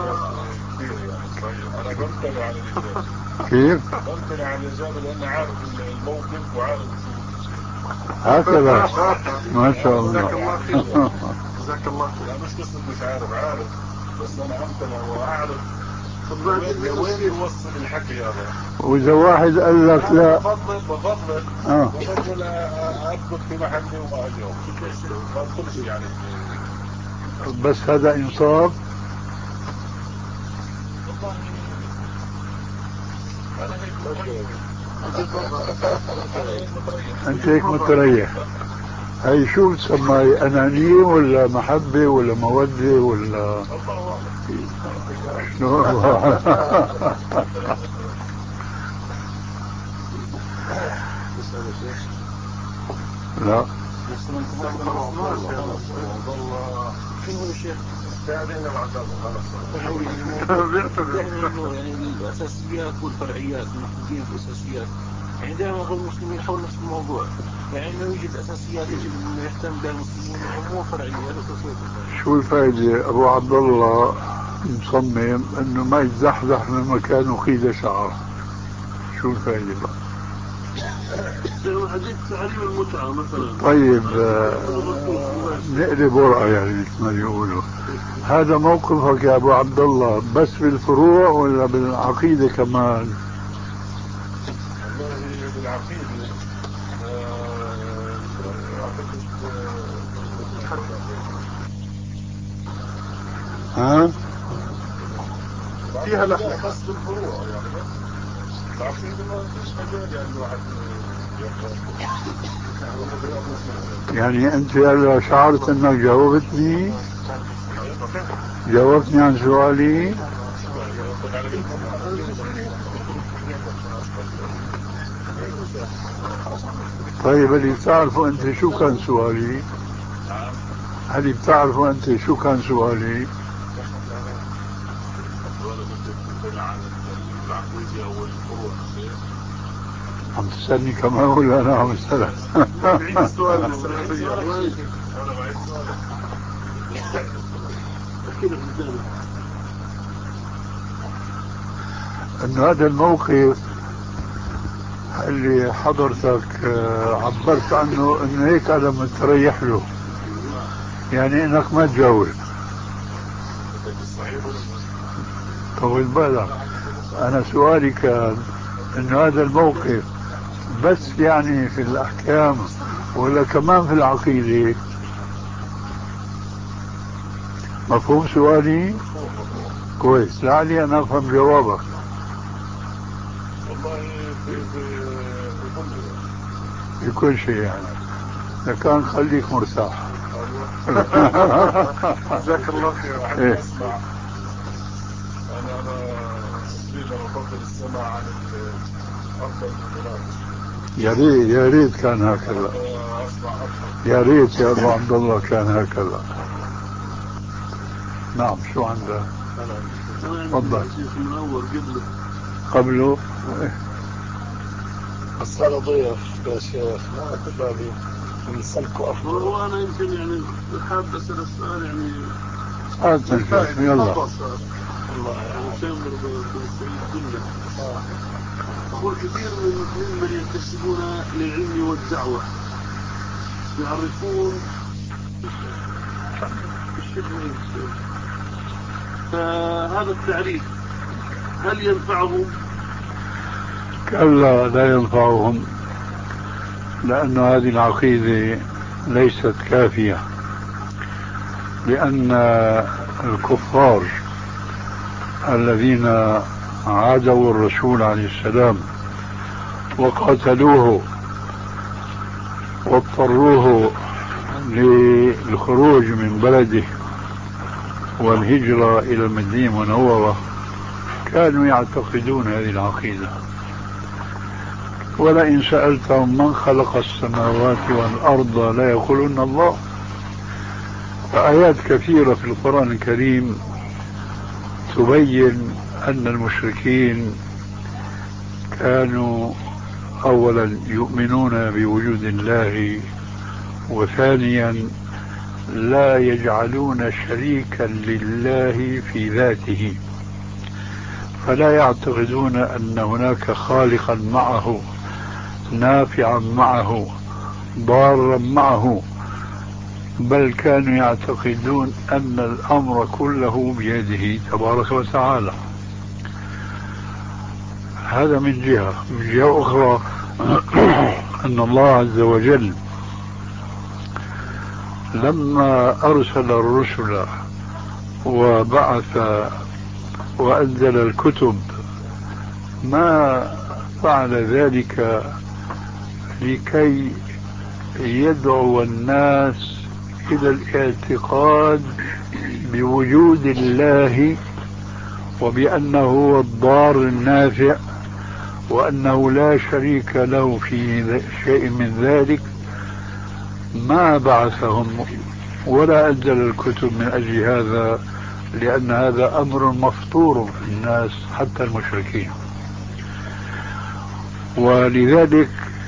انا بمتنع على الاجابة. كيف؟ بمتنع على الاجابة لاني عارف الموقف وعارف هكذا. ما شاء الله. جزاك الله خير. لا مش قصة مش عارف عارف بس انا امتنع واعرف وين وين يوصل الحكي هذا. واذا واحد قال لك لا بفضل بفضل اه بفضل اثبت في محلي وما اجاوب ما ادخلش يعني. بس هذا انصاف. انت هيك متريح. هي شو تسمى، أنانية ولا محبة ولا مودة ولا شنو؟ لا شنو يا شيخ؟ يعني الأساسيات والفرعيات المحدودين في الأساسيات، يعني دائما يقول المسلمين حول نفس الموضوع، يعني انه يوجد اساسيات يجب انه يهتم بها المسلمون ومو فرعيات واساسيات. شو الفائدة؟ ابو عبد الله مصمم انه ما يتزحزح من مكانه خيزة شعر، شو الفائدة بقى؟ حديث تعليم المتعة مثلا. طيب نقلب ورقة يعني مثل ما بيقولوا. هذا موقفك يا ابو عبد الله بس بالفروع ولا بالعقيدة كمان؟ والله بالعقيدة ها؟ فيها لحظة بس بالفروع يعني، بس العقيدة ما فيش مجال يعني الواحد يعني انت هلا شعرت انك جاوبتني جاوبتني عن سؤالي. طيب اللي بتعرفوا انت شو كان سؤالي؟ هل بتعرفوا انت شو كان سؤالي؟ عم تسألني كمان ولا انا عم اسألك؟ انه هذا الموقف اللي حضرتك عبرت عنه انه هيك انا متريح له، يعني انك ما تجاوب. طول بالك، انا سؤالي كان انه هذا الموقف بس يعني في الاحكام ولا كمان في العقيدة؟ مفهوم سؤالي؟ كويس، لعلي انا افهم جوابك. والله في في كل شيء يعني، لكان خليك مرتاح. جزاك الله خير. احب اسمع، انا انا تقريبا افضل السماع عن افضل المناقشه. يا ريت يا ريت كان هكذا، يا ريت يا ابو عبد الله كان هكذا. نعم، شو عندك؟ تفضل. من اول قبله قبله بس انا ضيف يا شيخ، ما بالي نسلكوا افضل. هو انا يمكن يعني حاب اسال السؤال يعني هات نشوف يلا. الله أقول كثير من ممن ينتسبون للعلم والدعوة يعرفون فهذا التعريف هل ينفعهم؟ كلا لا ينفعهم، لأن هذه العقيدة ليست كافية، لأن الكفار الذين عادوا الرسول عليه السلام وقاتلوه واضطروه للخروج من بلده والهجرة إلى المدينة المنورة كانوا يعتقدون هذه العقيدة. ولئن سألتهم من خلق السماوات والأرض لا يقولون الله. فآيات كثيرة في القرآن الكريم تبين أن المشركين كانوا أولا يؤمنون بوجود الله، وثانيا لا يجعلون شريكا لله في ذاته، فلا يعتقدون أن هناك خالقا معه، نافعا معه، ضارا معه، بل كانوا يعتقدون أن الأمر كله بيده تبارك وتعالى. هذا من جهة. من جهة أخرى أن الله عز وجل لما أرسل الرسل وبعث وأنزل الكتب ما فعل ذلك لكي يدعو الناس إلى الاعتقاد بوجود الله وبأنه هو الضار النافع وأنه لا شريك له في شيء من ذلك، ما بعثهم ولا أنزل الكتب من أجل هذا، لأن هذا أمر مفطور في الناس حتى المشركين. ولذلك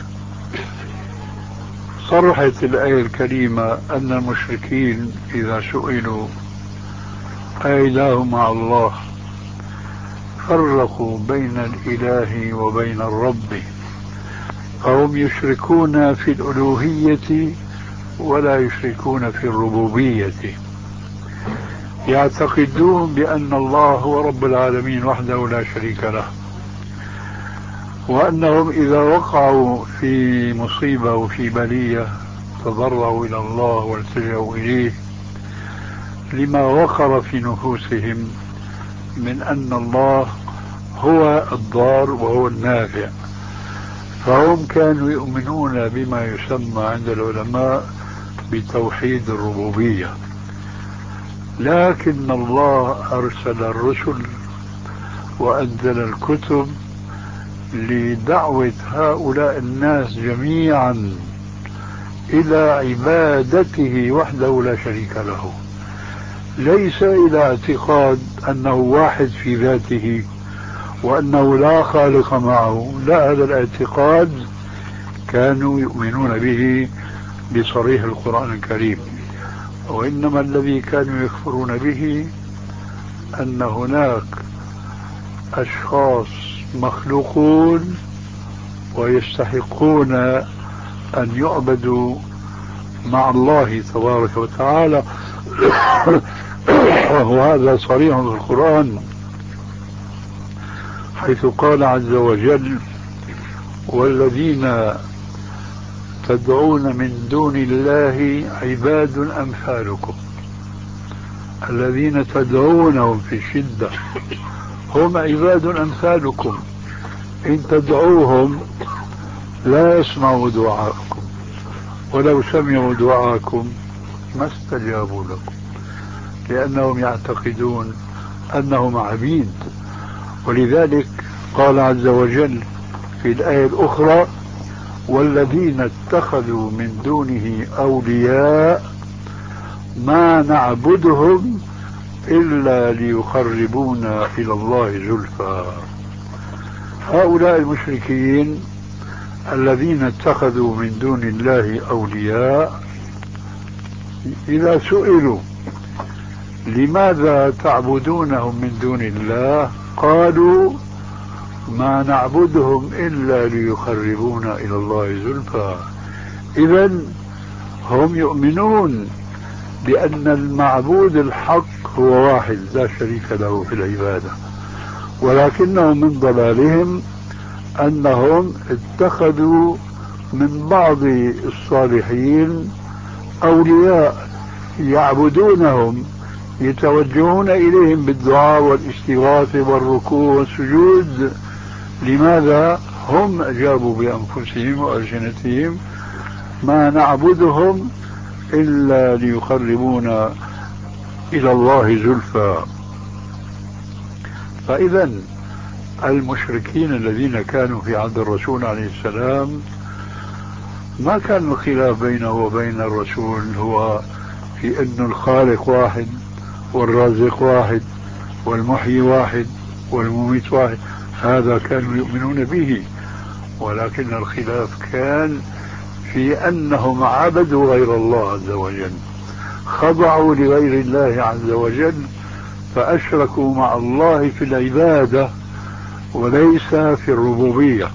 صرحت الآية الكريمة أن المشركين إذا سئلوا أإله مع الله فرقوا بين الإله وبين الرب، فهم يشركون في الألوهية ولا يشركون في الربوبية، يعتقدون بأن الله هو رب العالمين وحده لا شريك له، وأنهم إذا وقعوا في مصيبة وفي بلية تضرعوا إلى الله والتجأوا إليه لما وقر في نفوسهم من أن الله هو الضار وهو النافع. فهم كانوا يؤمنون بما يسمى عند العلماء بتوحيد الربوبية، لكن الله أرسل الرسل وأنزل الكتب لدعوة هؤلاء الناس جميعا إلى عبادته وحده لا شريك له، ليس إلى اعتقاد أنه واحد في ذاته وأنه لا خالق معه، لا، هذا الاعتقاد كانوا يؤمنون به بصريح القرآن الكريم. وإنما الذي كانوا يكفرون به أن هناك أشخاص مخلوقون ويستحقون أن يعبدوا مع الله تبارك وتعالى وهذا صريح في القرآن، حيث قال عز وجل: والذين تدعون من دون الله عباد أمثالكم. الذين تدعونهم في الشدة هم عباد أمثالكم، إن تدعوهم لا يسمعوا دعاءكم، ولو سمعوا دعاءكم ما استجابوا لكم، لأنهم يعتقدون أنهم عبيد. ولذلك قال عز وجل في الآية الأخرى: والذين اتخذوا من دونه أولياء ما نعبدهم إلا ليقربونا إلى الله زلفى. هؤلاء المشركين الذين اتخذوا من دون الله أولياء إذا سئلوا لماذا تعبدونهم من دون الله قالوا: ما نعبدهم إلا ليقربونا إلى الله زلفى. إذن هم يؤمنون بأن المعبود الحق هو واحد لا شريك له في العبادة، ولكنهم من ضلالهم أنهم اتخذوا من بعض الصالحين أولياء يعبدونهم، يتوجهون إليهم بالدعاء والاستغاثة والركوع والسجود. لماذا؟ هم أجابوا بأنفسهم وألسنتهم: ما نعبدهم إلا ليقربونا إلى الله زلفى. فإذا المشركين الذين كانوا في عهد الرسول عليه السلام ما كان الخلاف بينه وبين الرسول هو في أن الخالق واحد والرازق واحد والمحيي واحد والمميت واحد، هذا كانوا يؤمنون به، ولكن الخلاف كان في أنهم عبدوا غير الله عز وجل، خضعوا لغير الله عز وجل، فأشركوا مع الله في العبادة وليس في الربوبية.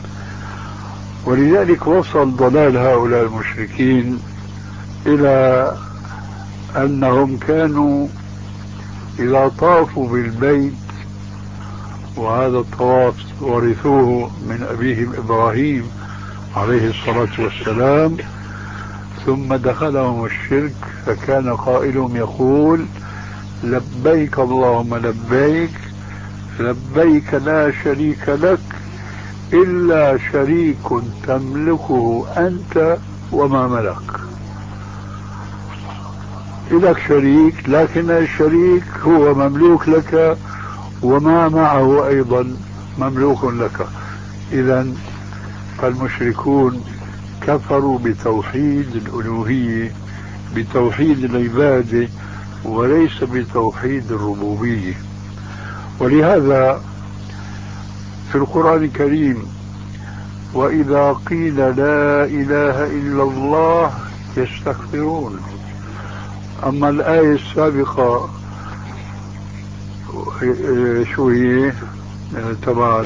ولذلك وصل ضلال هؤلاء المشركين إلى أنهم كانوا إذا طافوا بالبيت، وهذا الطواف ورثوه من أبيهم إبراهيم عليه الصلاة والسلام، ثم دخلهم الشرك، فكان قائلهم يقول: لبيك اللهم لبيك، لبيك لا شريك لك إلا شريك تملكه أنت وما ملك. لك شريك، لكن الشريك هو مملوك لك وما معه أيضا مملوك لك. إذن فالمشركون كفروا بتوحيد الألوهية، بتوحيد العبادة، وليس بتوحيد الربوبية. ولهذا في القرآن الكريم وإذا قيل لا إله إلا الله يستكبرون. أما الآية السابقة شو هي تبع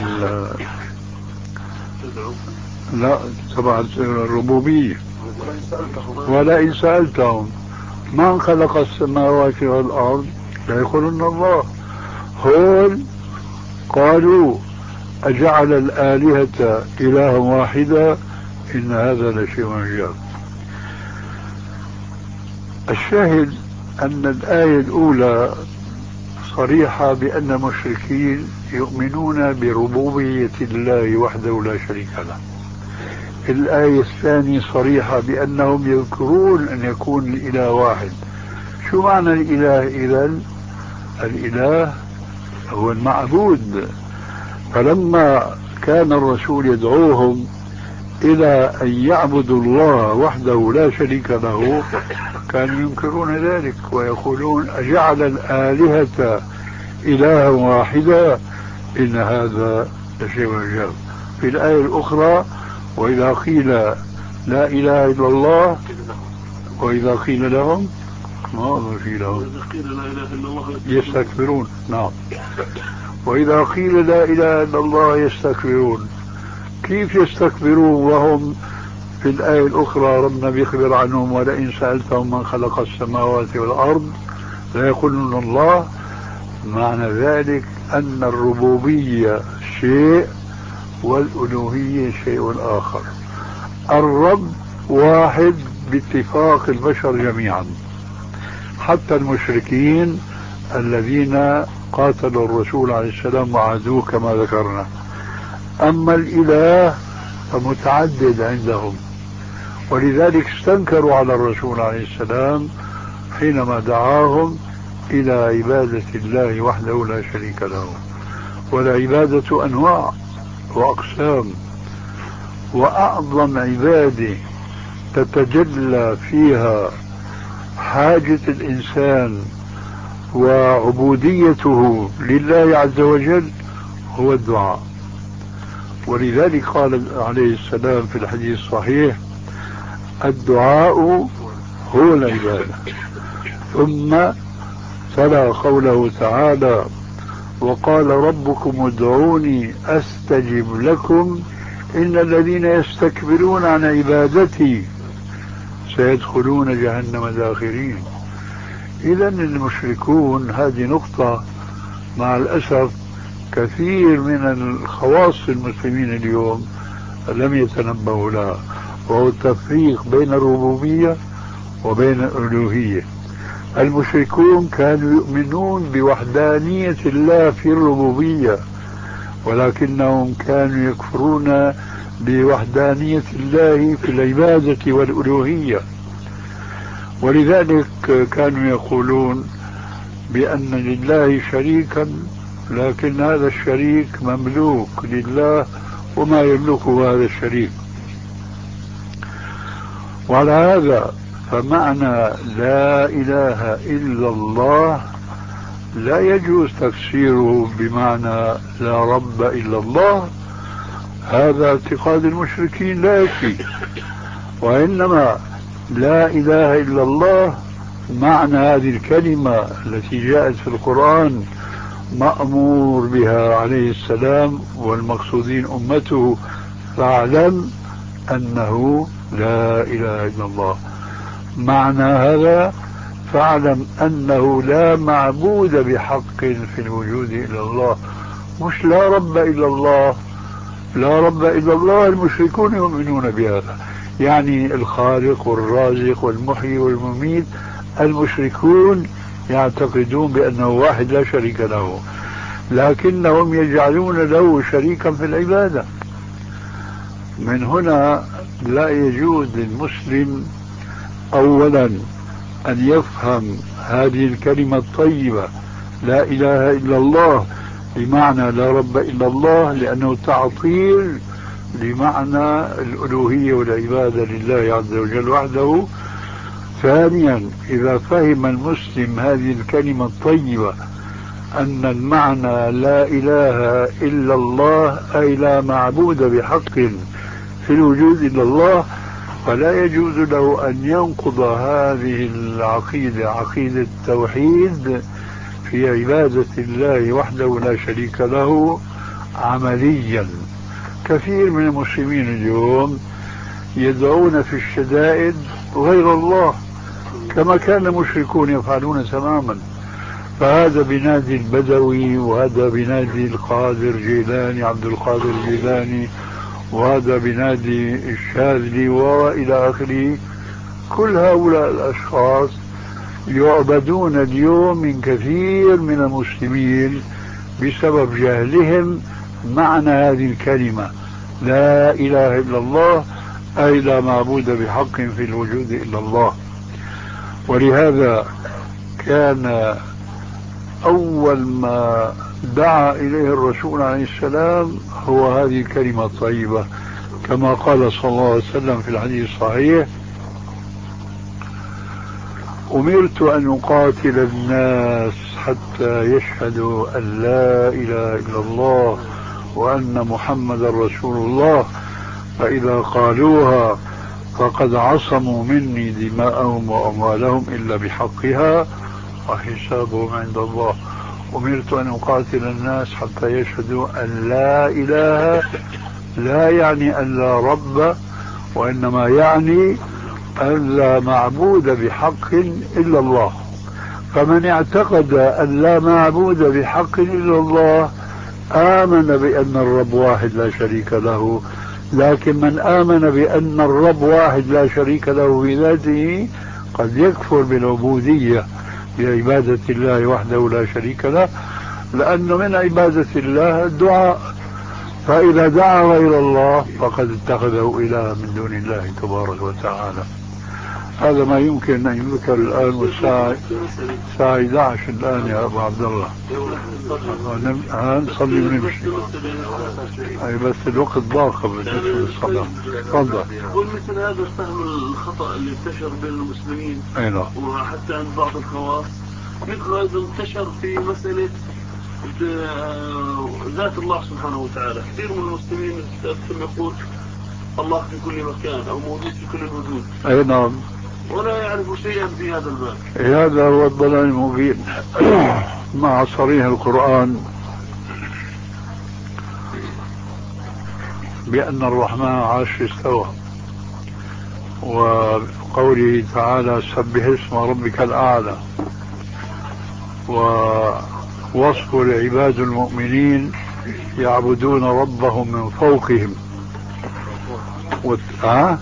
لا تبع الربوبية، ولئن سألتهم من خلق السماوات والأرض ليقولن الله. هون قالوا أجعل الآلهة إلها واحدا إن هذا لشيء عجاب. الشاهد أن الآية الأولى صريحة بأن المشركين يؤمنون بربوبية الله وحده لا شريك له. الآية الثانية صريحة بأنهم يذكرون أن يكون الإله واحد. شو معنى الإله إذن؟ الإله هو المعبود. فلما كان الرسول يدعوهم إلى أن يعبدوا الله وحده لا شريك له كانوا ينكرون ذلك ويقولون أجعل الآلهة إلها واحدا إن هذا لشيء عجاب. في الآية الأخرى وإذا قيل لا إله إلا الله وإذا قيل لهم ما قيل لهم يستكبرون. نعم، وإذا قيل لا إله إلا الله يستكبرون. كيف يستكبرون وهم في الآية الأخرى ربنا بيخبر عنهم ولئن سألتهم من خلق السماوات والأرض لا يقولون الله؟ معنى ذلك أن الربوبية شيء والألوهية شيء آخر. الرب واحد باتفاق البشر جميعا، حتى المشركين الذين قاتلوا الرسول عليه السلام وعادوه كما ذكرنا. أما الإله فمتعدد عندهم، ولذلك استنكروا على الرسول عليه السلام حينما دعاهم إلى عبادة الله وحده لا شريك له. والعبادة أنواع وأقسام، وأعظم عبادة تتجلى فيها حاجة الإنسان وعبوديته لله عز وجل هو الدعاء. ولذلك قال عليه السلام في الحديث الصحيح الدعاء هو العبادة. ثم تلا قوله تعالى وقال ربكم ادعوني أستجب لكم إن الذين يستكبرون عن عبادتي سيدخلون جهنم داخرين. إذن المشركون، هذه نقطة مع الأسف كثير من الخواص المسلمين اليوم لم يتنبهوا لها، وهو التفريق بين الربوبية وبين الألوهية. المشركون كانوا يؤمنون بوحدانية الله في الربوبية، ولكنهم كانوا يكفرون بوحدانية الله في العبادة والألوهية. ولذلك كانوا يقولون بأن لله شريكا، لكن هذا الشريك مملوك لله وما يملكه هذا الشريك. وعلى هذا فمعنى لا إله إلا الله لا يجوز تفسيره بمعنى لا رب إلا الله. هذا اعتقاد المشركين لا يكفي، وإنما لا إله إلا الله معنى هذه الكلمة التي جاءت في القرآن مأمور بها عليه السلام والمقصودين أمته فاعلم أنه لا إله إلا الله. معنى هذا فاعلم أنه لا معبود بحق في الوجود إلا الله، مش لا رب إلا الله. لا رب إلا الله المشركون يؤمنون بهذا، يعني الخالق والرازق والمحيي والمميت. المشركون يعتقدون بأنه واحد لا شريك له، لكنهم يجعلون له شريكا في العبادة. من هنا لا يجوز للمسلم أولا أن يفهم هذه الكلمة الطيبة لا إله إلا الله بمعنى لا رب إلا الله، لأنه تعطيل لمعنى الألوهية والعبادة لله عز وجل وحده. ثانيا، إذا فهم المسلم هذه الكلمة الطيبة أن المعنى لا إله إلا الله أي لا معبود بحق في الوجود إلا الله، فلا يجوز له أن ينقض هذه العقيدة، عقيدة التوحيد في عبادة الله وحده لا شريك له عمليا. كثير من المسلمين اليوم يدعون في الشدائد غير الله كما كان المشركون يفعلون تماما، فهذا بنادي البدوي، وهذا بنادي القادر جيلاني عبد القادر جيلاني، وهذا بنادي الشاذلي وإلى آخره. كل هؤلاء الأشخاص يعبدون اليوم من كثير من المسلمين بسبب جهلهم معنى هذه الكلمة لا إله إلا الله أي لا معبود بحق في الوجود إلا الله. ولهذا كان أول ما دعا إليه الرسول عليه السلام هو هذه الكلمة الطيبة، كما قال صلى الله عليه وسلم في الحديث الصحيح: أمرت أن أقاتل الناس حتى يشهدوا أن لا إله إلا الله وأن محمد رسول الله، فإذا قالوها فقد عصموا مني دماءهم وأموالهم إلا بحقها وحسابهم عند الله. أمرت أن أقاتل الناس حتى يشهدوا أن لا إله، لا يعني أن لا رب، وإنما يعني أن لا معبود بحق إلا الله. فمن اعتقد أن لا معبود بحق إلا الله آمن بأن الرب واحد لا شريك له، لكن من آمن بأن الرب واحد لا شريك له في ذاته قد يكفر بالعبودية بعبادة الله وحده لا شريك له، لأنه من عبادة الله الدعاء، فإذا دعا غير الله فقد اتخذه إله من دون الله تبارك وتعالى. هذا ما يمكن أن يذكر الآن، والساعة الساعة أحد عشر الآن يا أبو عبد الله. نصلي ونمشي، أي بس الوقت ضاق بالنسبة للصلاة. تفضل. قل مثل هذا الفهم الخطأ اللي انتشر بين المسلمين، أي نعم، وحتى عند بعض الخواص، مثل هذا انتشر في مسألة ذات الله سبحانه وتعالى. كثير من المسلمين يقول الله في كل مكان أو موجود في كل الوجود، أي نعم، ولا يعرف شيئا في هذا الباب. هذا هو الضلال المبين مع صريح القرآن بأن الرحمن عرش استوى، وقوله تعالى سبح اسم ربك الأعلى، ووصف العباد المؤمنين يعبدون ربهم من فوقهم وت... أه؟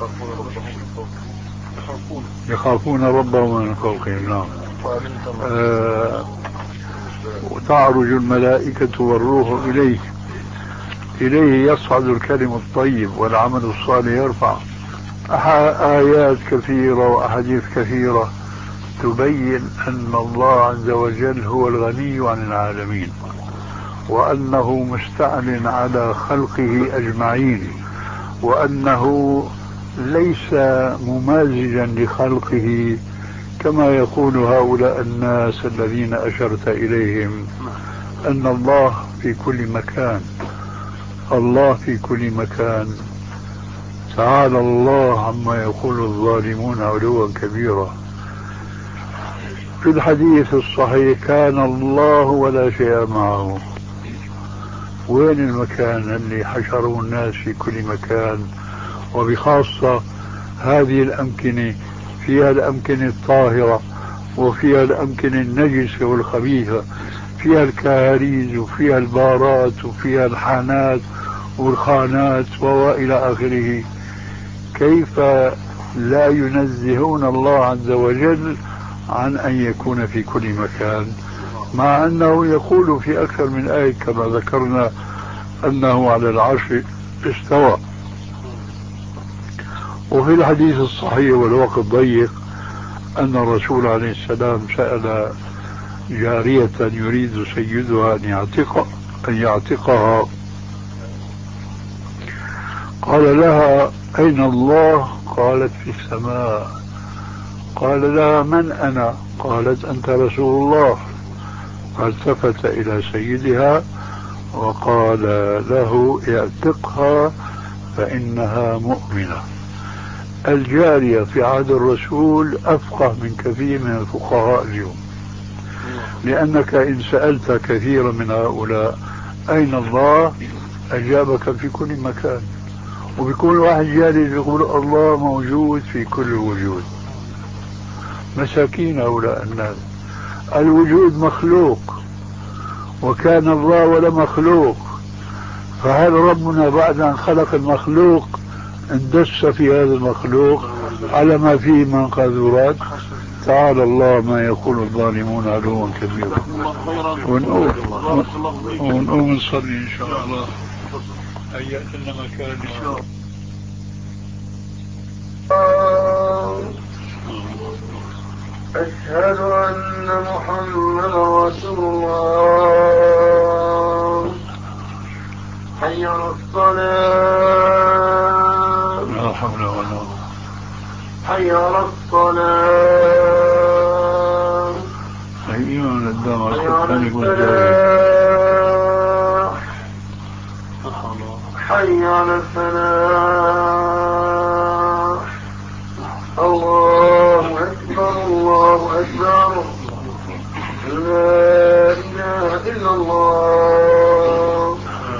يخافون ربهم من فوقهم. نعم. آه... وتعرج الملائكة والروح إليه إليه يصعد الكلم الطيب والعمل الصالح يرفع. آيات كثيرة وأحاديث كثيرة تبين أن الله عز وجل هو الغني عن العالمين، وأنه مستعل على خلقه أجمعين، وأنه ليس ممازجا لخلقه كما يقول هؤلاء الناس الذين أشرت إليهم، أن الله في كل مكان. الله في كل مكان، تعالى الله عما يقول الظالمون علوا كبيرا. في الحديث الصحيح كان الله ولا شيء معه. وين المكان اللي حشروا الناس في كل مكان، وبخاصة هذه الأمكنة فيها الأمكنة الطاهرة وفيها الأمكنة النجسة والخبيثة، فيها الكهاريز وفيها البارات وفيها الحانات والخانات وإلى آخره. كيف لا ينزهون الله عز وجل عن أن يكون في كل مكان، مع أنه يقول في أكثر من آية كما ذكرنا أنه على العرش استوى. وفي الحديث الصحيح والوقت ضيق أن الرسول عليه السلام سأل جارية يريد سيدها أن يعتق أن يعتقها، قال لها أين الله؟ قالت في السماء. قال لها من أنا؟ قالت أنت رسول الله. فالتفت إلى سيدها وقال له اعتقها فإنها مؤمنة. الجارية في عهد الرسول أفقه من كثير من الفقهاء اليوم، لأنك إن سألت كثيرا من هؤلاء أين الله أجابك في كل مكان، وبيكون واحد جالس يقول الله موجود في كل الوجود. مساكين هؤلاء الناس. الوجود مخلوق وكان الله ولا مخلوق، فهل ربنا بعد أن خلق المخلوق اندس في هذا المخلوق على ما فيه من قذورات؟ تعالى الله ما يقول الظالمون علوا كبيرا. ونقوم ونقوم نصلي إن شاء الله. هيأت لنا مكان إن شاء الله. أشهد أن محمدا رسول الله. حي على الصلاة. لا حول ولا قوة. حي على الصلاة. أيوة الدمع حي على الفلاح. حي على الفلاح. الله أكبر الله أكبر. لا إله إلا الله.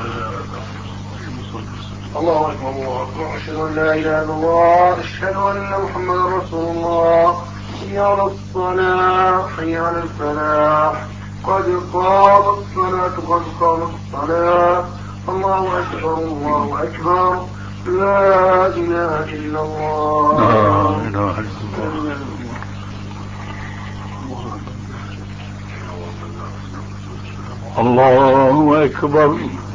الله أكبر الله أكبر. أشهد أن لا إله إلا الله. أشهد أن محمدا رسول الله. حي على الصلاة. حي على الفلاح. قد قامت الصلاة قد قامت الصلاة. الله أكبر الله أكبر. لا إله إلا الله. لا إله إلا الله. الله أكبر.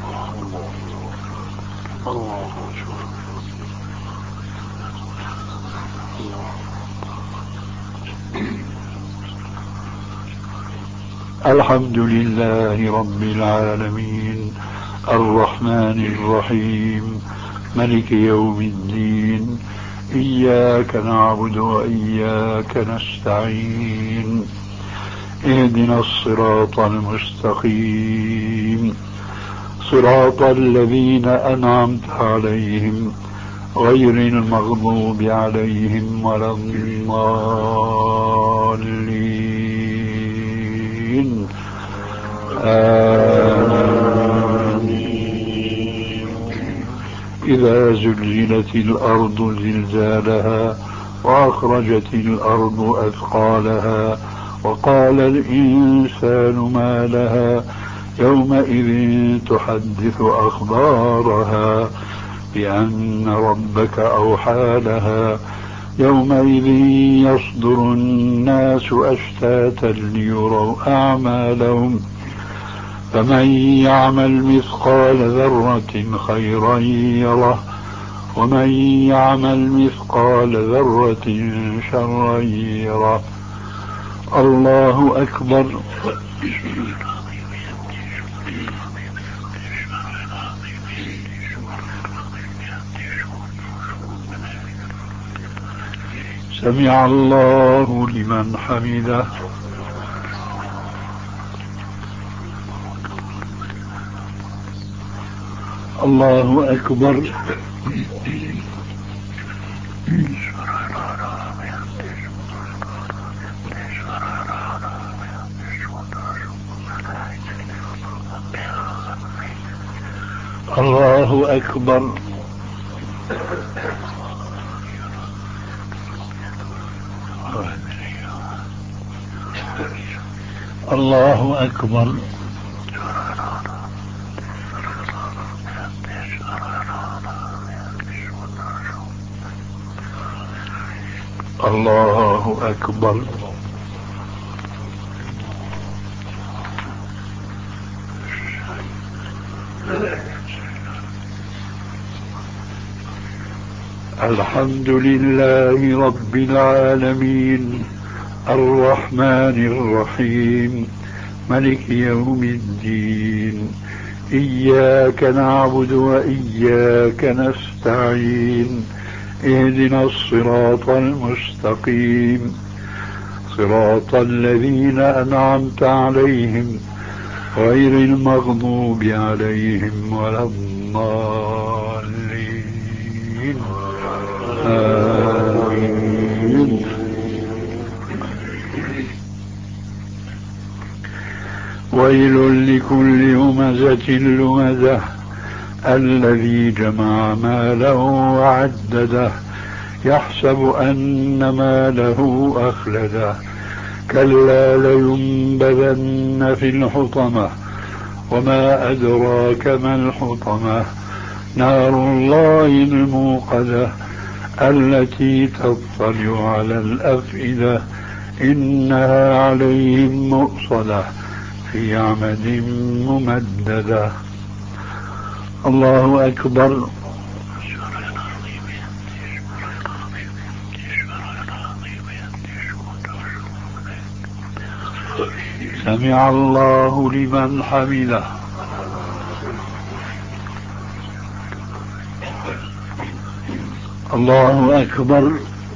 الحمد لله رب العالمين الرحمن الرحيم ملك يوم الدين. إياك نعبد وإياك نستعين. اهدنا الصراط المستقيم صراط الذين أنعمت عليهم غير المغضوب عليهم ولا الضالين. آمين. إذا زلزلت الأرض زلزالها وأخرجت الأرض أثقالها وقال الإنسان ما لها يومئذ تحدث أخبارها بأن ربك أوحى لها يومئذ يصدر الناس أشتاتا ليروا أعمالهم فمن يعمل مثقال ذرة خيرا يره ومن يعمل مثقال ذرة شرا يره. الله أكبر. سمع الله لمن حمده. الله أكبر. الله أكبر. الله أكبر. الله أكبر. الحمد لله رب العالمين الرحمن الرحيم ملك يوم الدين إياك نعبد وإياك نستعين اهدنا الصراط المستقيم صراط الذين أنعمت عليهم غير المغضوب عليهم ولا الضالين آمين. ويل لكل همزة لمزة الذي جمع ماله وعدده يحسب أن ماله أخلده كلا لينبذن في الحطمة وما أدراك ما الحطمة نار الله الموقدة التي تطلع على الأفئدة إنها عليهم مؤصدة في عمد ممددة. الله أكبر. سمع الله لمن حمده. الله أكبر.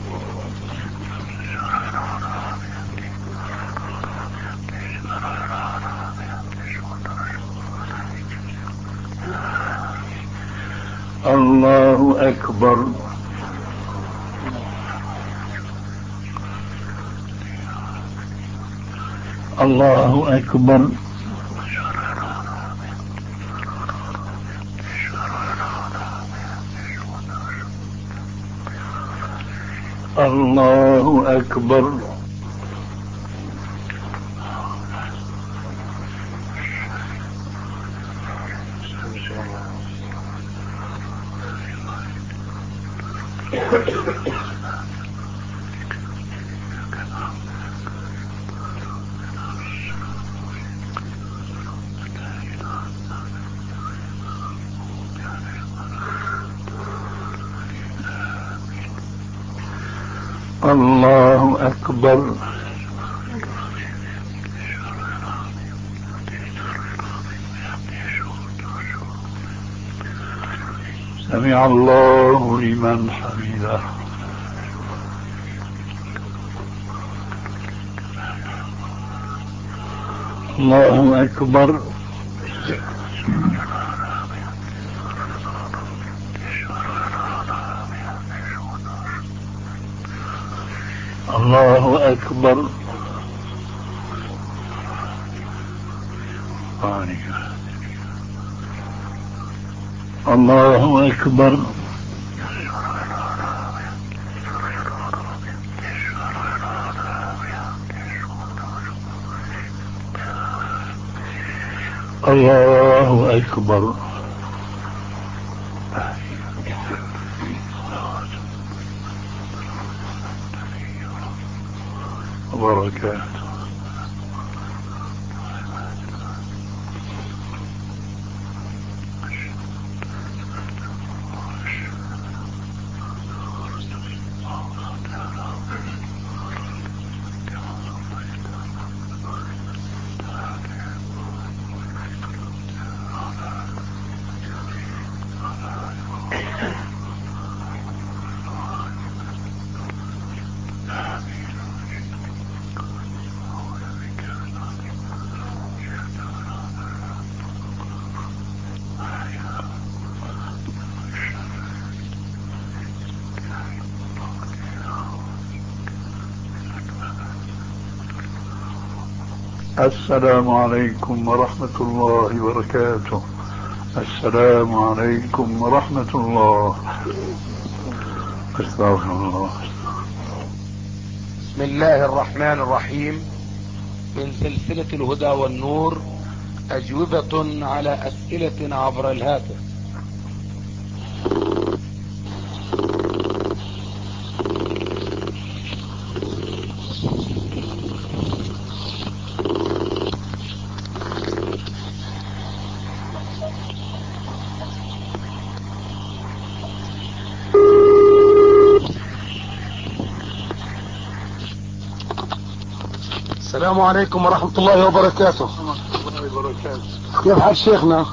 الله أكبر. الله أكبر. الله أكبر. الله أكبر. سمع الله لمن حمده. الله أكبر. الله أكبر. الله أكبر. الله أكبر. وبركاته. السلام عليكم ورحمة الله وبركاته. السلام عليكم ورحمة الله. استغفر الله. بسم الله الرحمن الرحيم. من سلسلة الهدى والنور أجوبة على أسئلة عبر الهاتف. السلام عليكم ورحمة الله وبركاته. الله وبركاته. كيف حال شيخنا؟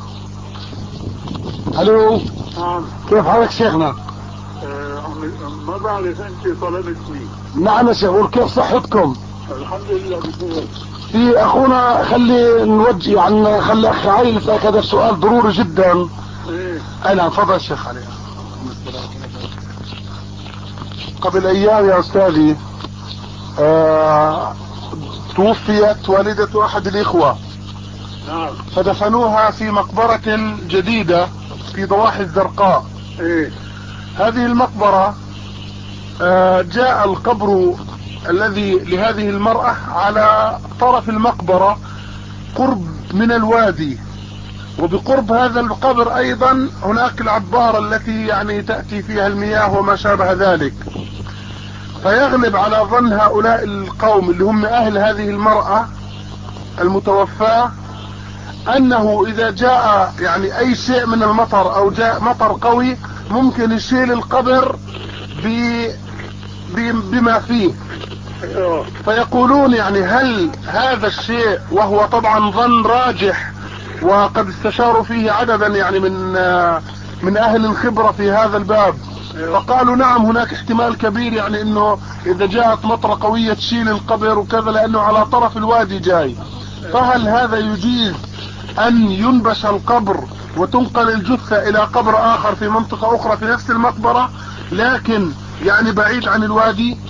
الو. نعم. كيف حالك شيخنا؟ آه ما بعرف انت طلبتني. نعم يا شيخ. كيف صحتكم؟ الحمد لله بخير. في اخونا خلي نوجه يعني خلي اخي علي يسألك هذا السؤال ضروري جدا. ايه. اي نعم تفضل شيخ علي. قبل ايام يا استاذي آه توفيت والدة احد الاخوة. نعم. فدفنوها في مقبرة جديدة في ضواحي الزرقاء. ايه. هذه المقبرة آه جاء القبر الذي لهذه المرأة على طرف المقبرة قرب من الوادي، وبقرب هذا القبر ايضا هناك العبارة التي يعني تأتي فيها المياه وما شابه ذلك. فيغلب على ظن هؤلاء القوم اللي هم اهل هذه المرأة المتوفاة انه اذا جاء يعني اي شيء من المطر او جاء مطر قوي ممكن يشيل القبر بما فيه. فيقولون يعني هل هذا الشيء، وهو طبعا ظن راجح وقد استشاروا فيه عددا يعني من من اهل الخبرة في هذا الباب، فقالوا نعم هناك احتمال كبير يعني انه اذا جاءت مطرة قوية تشيل القبر وكذا لانه على طرف الوادي جاي. فهل هذا يجيز ان ينبش القبر وتنقل الجثة الى قبر اخر في منطقة اخرى في نفس المقبرة لكن يعني بعيد عن الوادي؟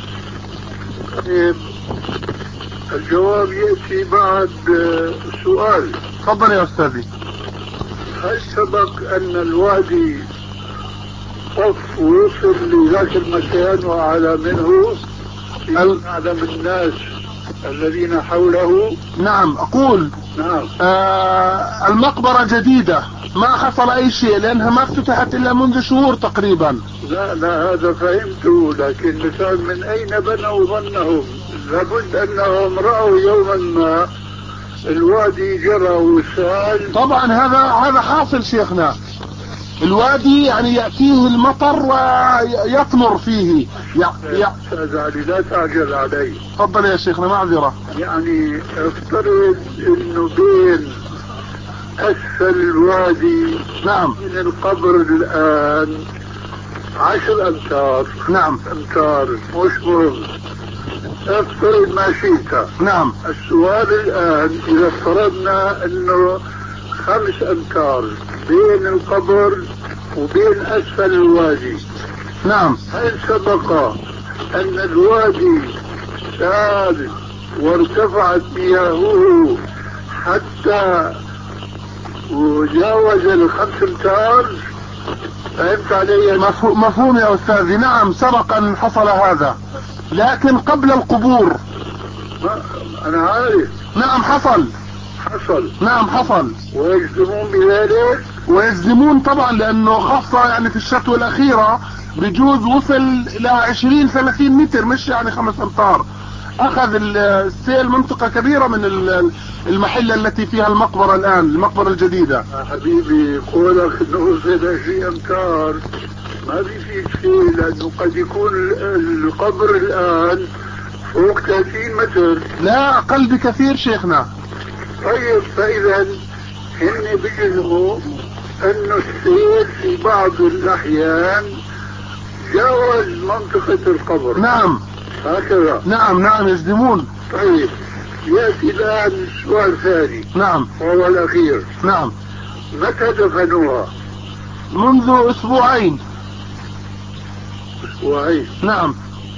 الجواب يأتي بعد سؤال. تفضل يا استاذي. هل سبق ان الوادي طف ووصل لذاك المكان وعلى منه يعلم الناس الذين حوله؟ نعم اقول نعم. آه المقبرة جديدة ما حصل اي شيء لانها ما افتتحت الا منذ شهور تقريبا. لا لا هذا فهمته، لكن مثال من اين بنوا ظنهم؟ لابد انهم رأوا يوما ما الوادي جرى وسال. طبعا هذا هذا حاصل شيخنا. الوادي يعني يأتيه المطر ويطمر فيه. يا استاذ علي لا تعجل علي. تفضل يا شيخنا معذرة. يعني افترض انه بين اسفل الوادي نعم من القبر الان عشر امتار. نعم امتار مش مهم. افترض ما شئت. نعم. السؤال الان اذا افترضنا انه خمس امتار بين القبر وبين اسفل الوادي. نعم. هل سبق ان الوادي سال وارتفعت مياهه حتى وجاوز الخمس امتار؟ فهمت علي؟ مفهوم, مفهوم يا استاذي. نعم سبق ان حصل هذا لكن قبل القبور. انا عارف. نعم حصل. حصل. نعم حصل. ويجزمون بذلك؟ ويجزمون طبعا لانه خاصة يعني في الشتوى الاخيرة بجوز وصل الى عشرين ثلاثين متر مش يعني خمس امتار. اخذ السيل منطقة كبيرة من المحلة التي فيها المقبرة الان المقبرة الجديدة. يا حبيبي قولك انه وصل عشرين امتار ما بيفيد شيء، لانه قد يكون القبر الان فوق ثلاثين متر. لا اقل بكثير شيخنا. طيب فاذا هن بيجزموا انه السيل في بعض الاحيان جاوز منطقة القبر. نعم هكذا. نعم نعم يجزمون. طيب يأتي الآن سؤال ثاني. نعم. وهو الأخير. نعم. متى دفنوها؟ منذ أسبوعين. أسبوعين. نعم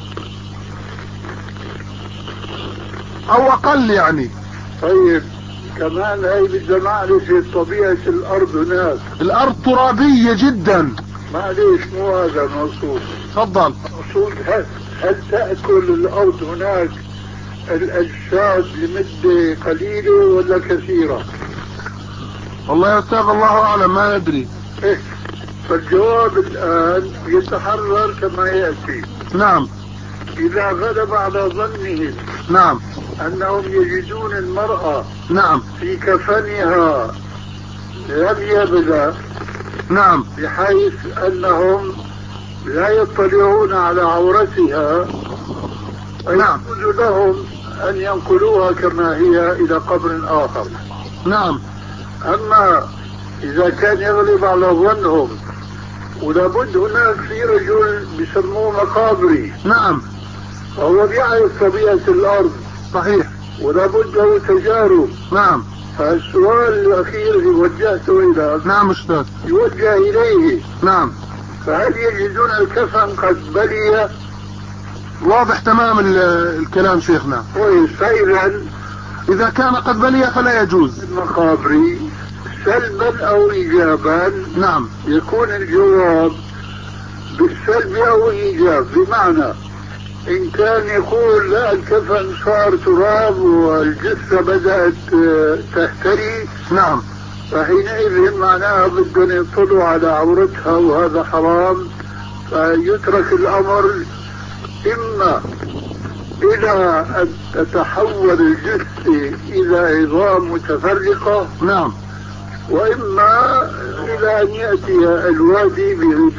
أو أقل يعني. طيب كمان هاي بدنا نعرف طبيعة الأرض هناك. الأرض ترابية جدا. معليش مو هذا المقصود. تفضل. المقصود هل, هل تأكل الأرض هناك الأجساد لمدة قليلة ولا كثيرة؟ والله يا أستاذ الله أعلم ما ندري. إيه فالجواب الآن يتحرر كما يأتي. نعم. إذا غلب على ظنهم نعم أنهم يجدون المرأة نعم في كفنها لم يبلى. نعم. بحيث أنهم لا يطلعون على عورتها. نعم. يجوز لهم أن ينقلوها كما هي إلى قبر آخر. نعم. أما إذا كان يغلب على ظنهم، ولابد هناك في رجل بيسموه مقابري. نعم. وهو بيعرف طبيعة الأرض. صحيح. ولابد له تجارب. نعم. فالسؤال الأخير اللي وجهته إلى نعم أستاذ يوجه إليه. نعم. فهل يجدون الكفن قد بلي؟ واضح تمام الكلام شيخنا. وإذا إذا كان قد بلي فلا يجوز. المقابر سلبا أو إيجابا. نعم. يكون الجواب بالسلب أو إيجاب، بمعنى إن كان يقول لا الكفن صار تراب والجثة بدأت تهتري. نعم. فحينئذ معناها بدهم يطلعوا على عورتها وهذا حرام، فيترك الأمر إما إلى أن تتحول الجثة إلى عظام متفرقة. نعم. وإما إلى أن يأتي الوادي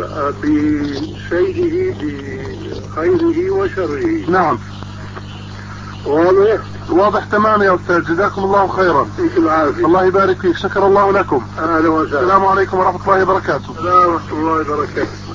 بشيئه بخيره وشره. نعم. واضح؟ واضح تمام يا أستاذ، جزاكم الله خيرا. فيك العافية. الله يبارك فيك، شكر الله لكم. أهلا وسهلا. السلام عليكم ورحمة الله وبركاته. السلام ورحمة الله وبركاته.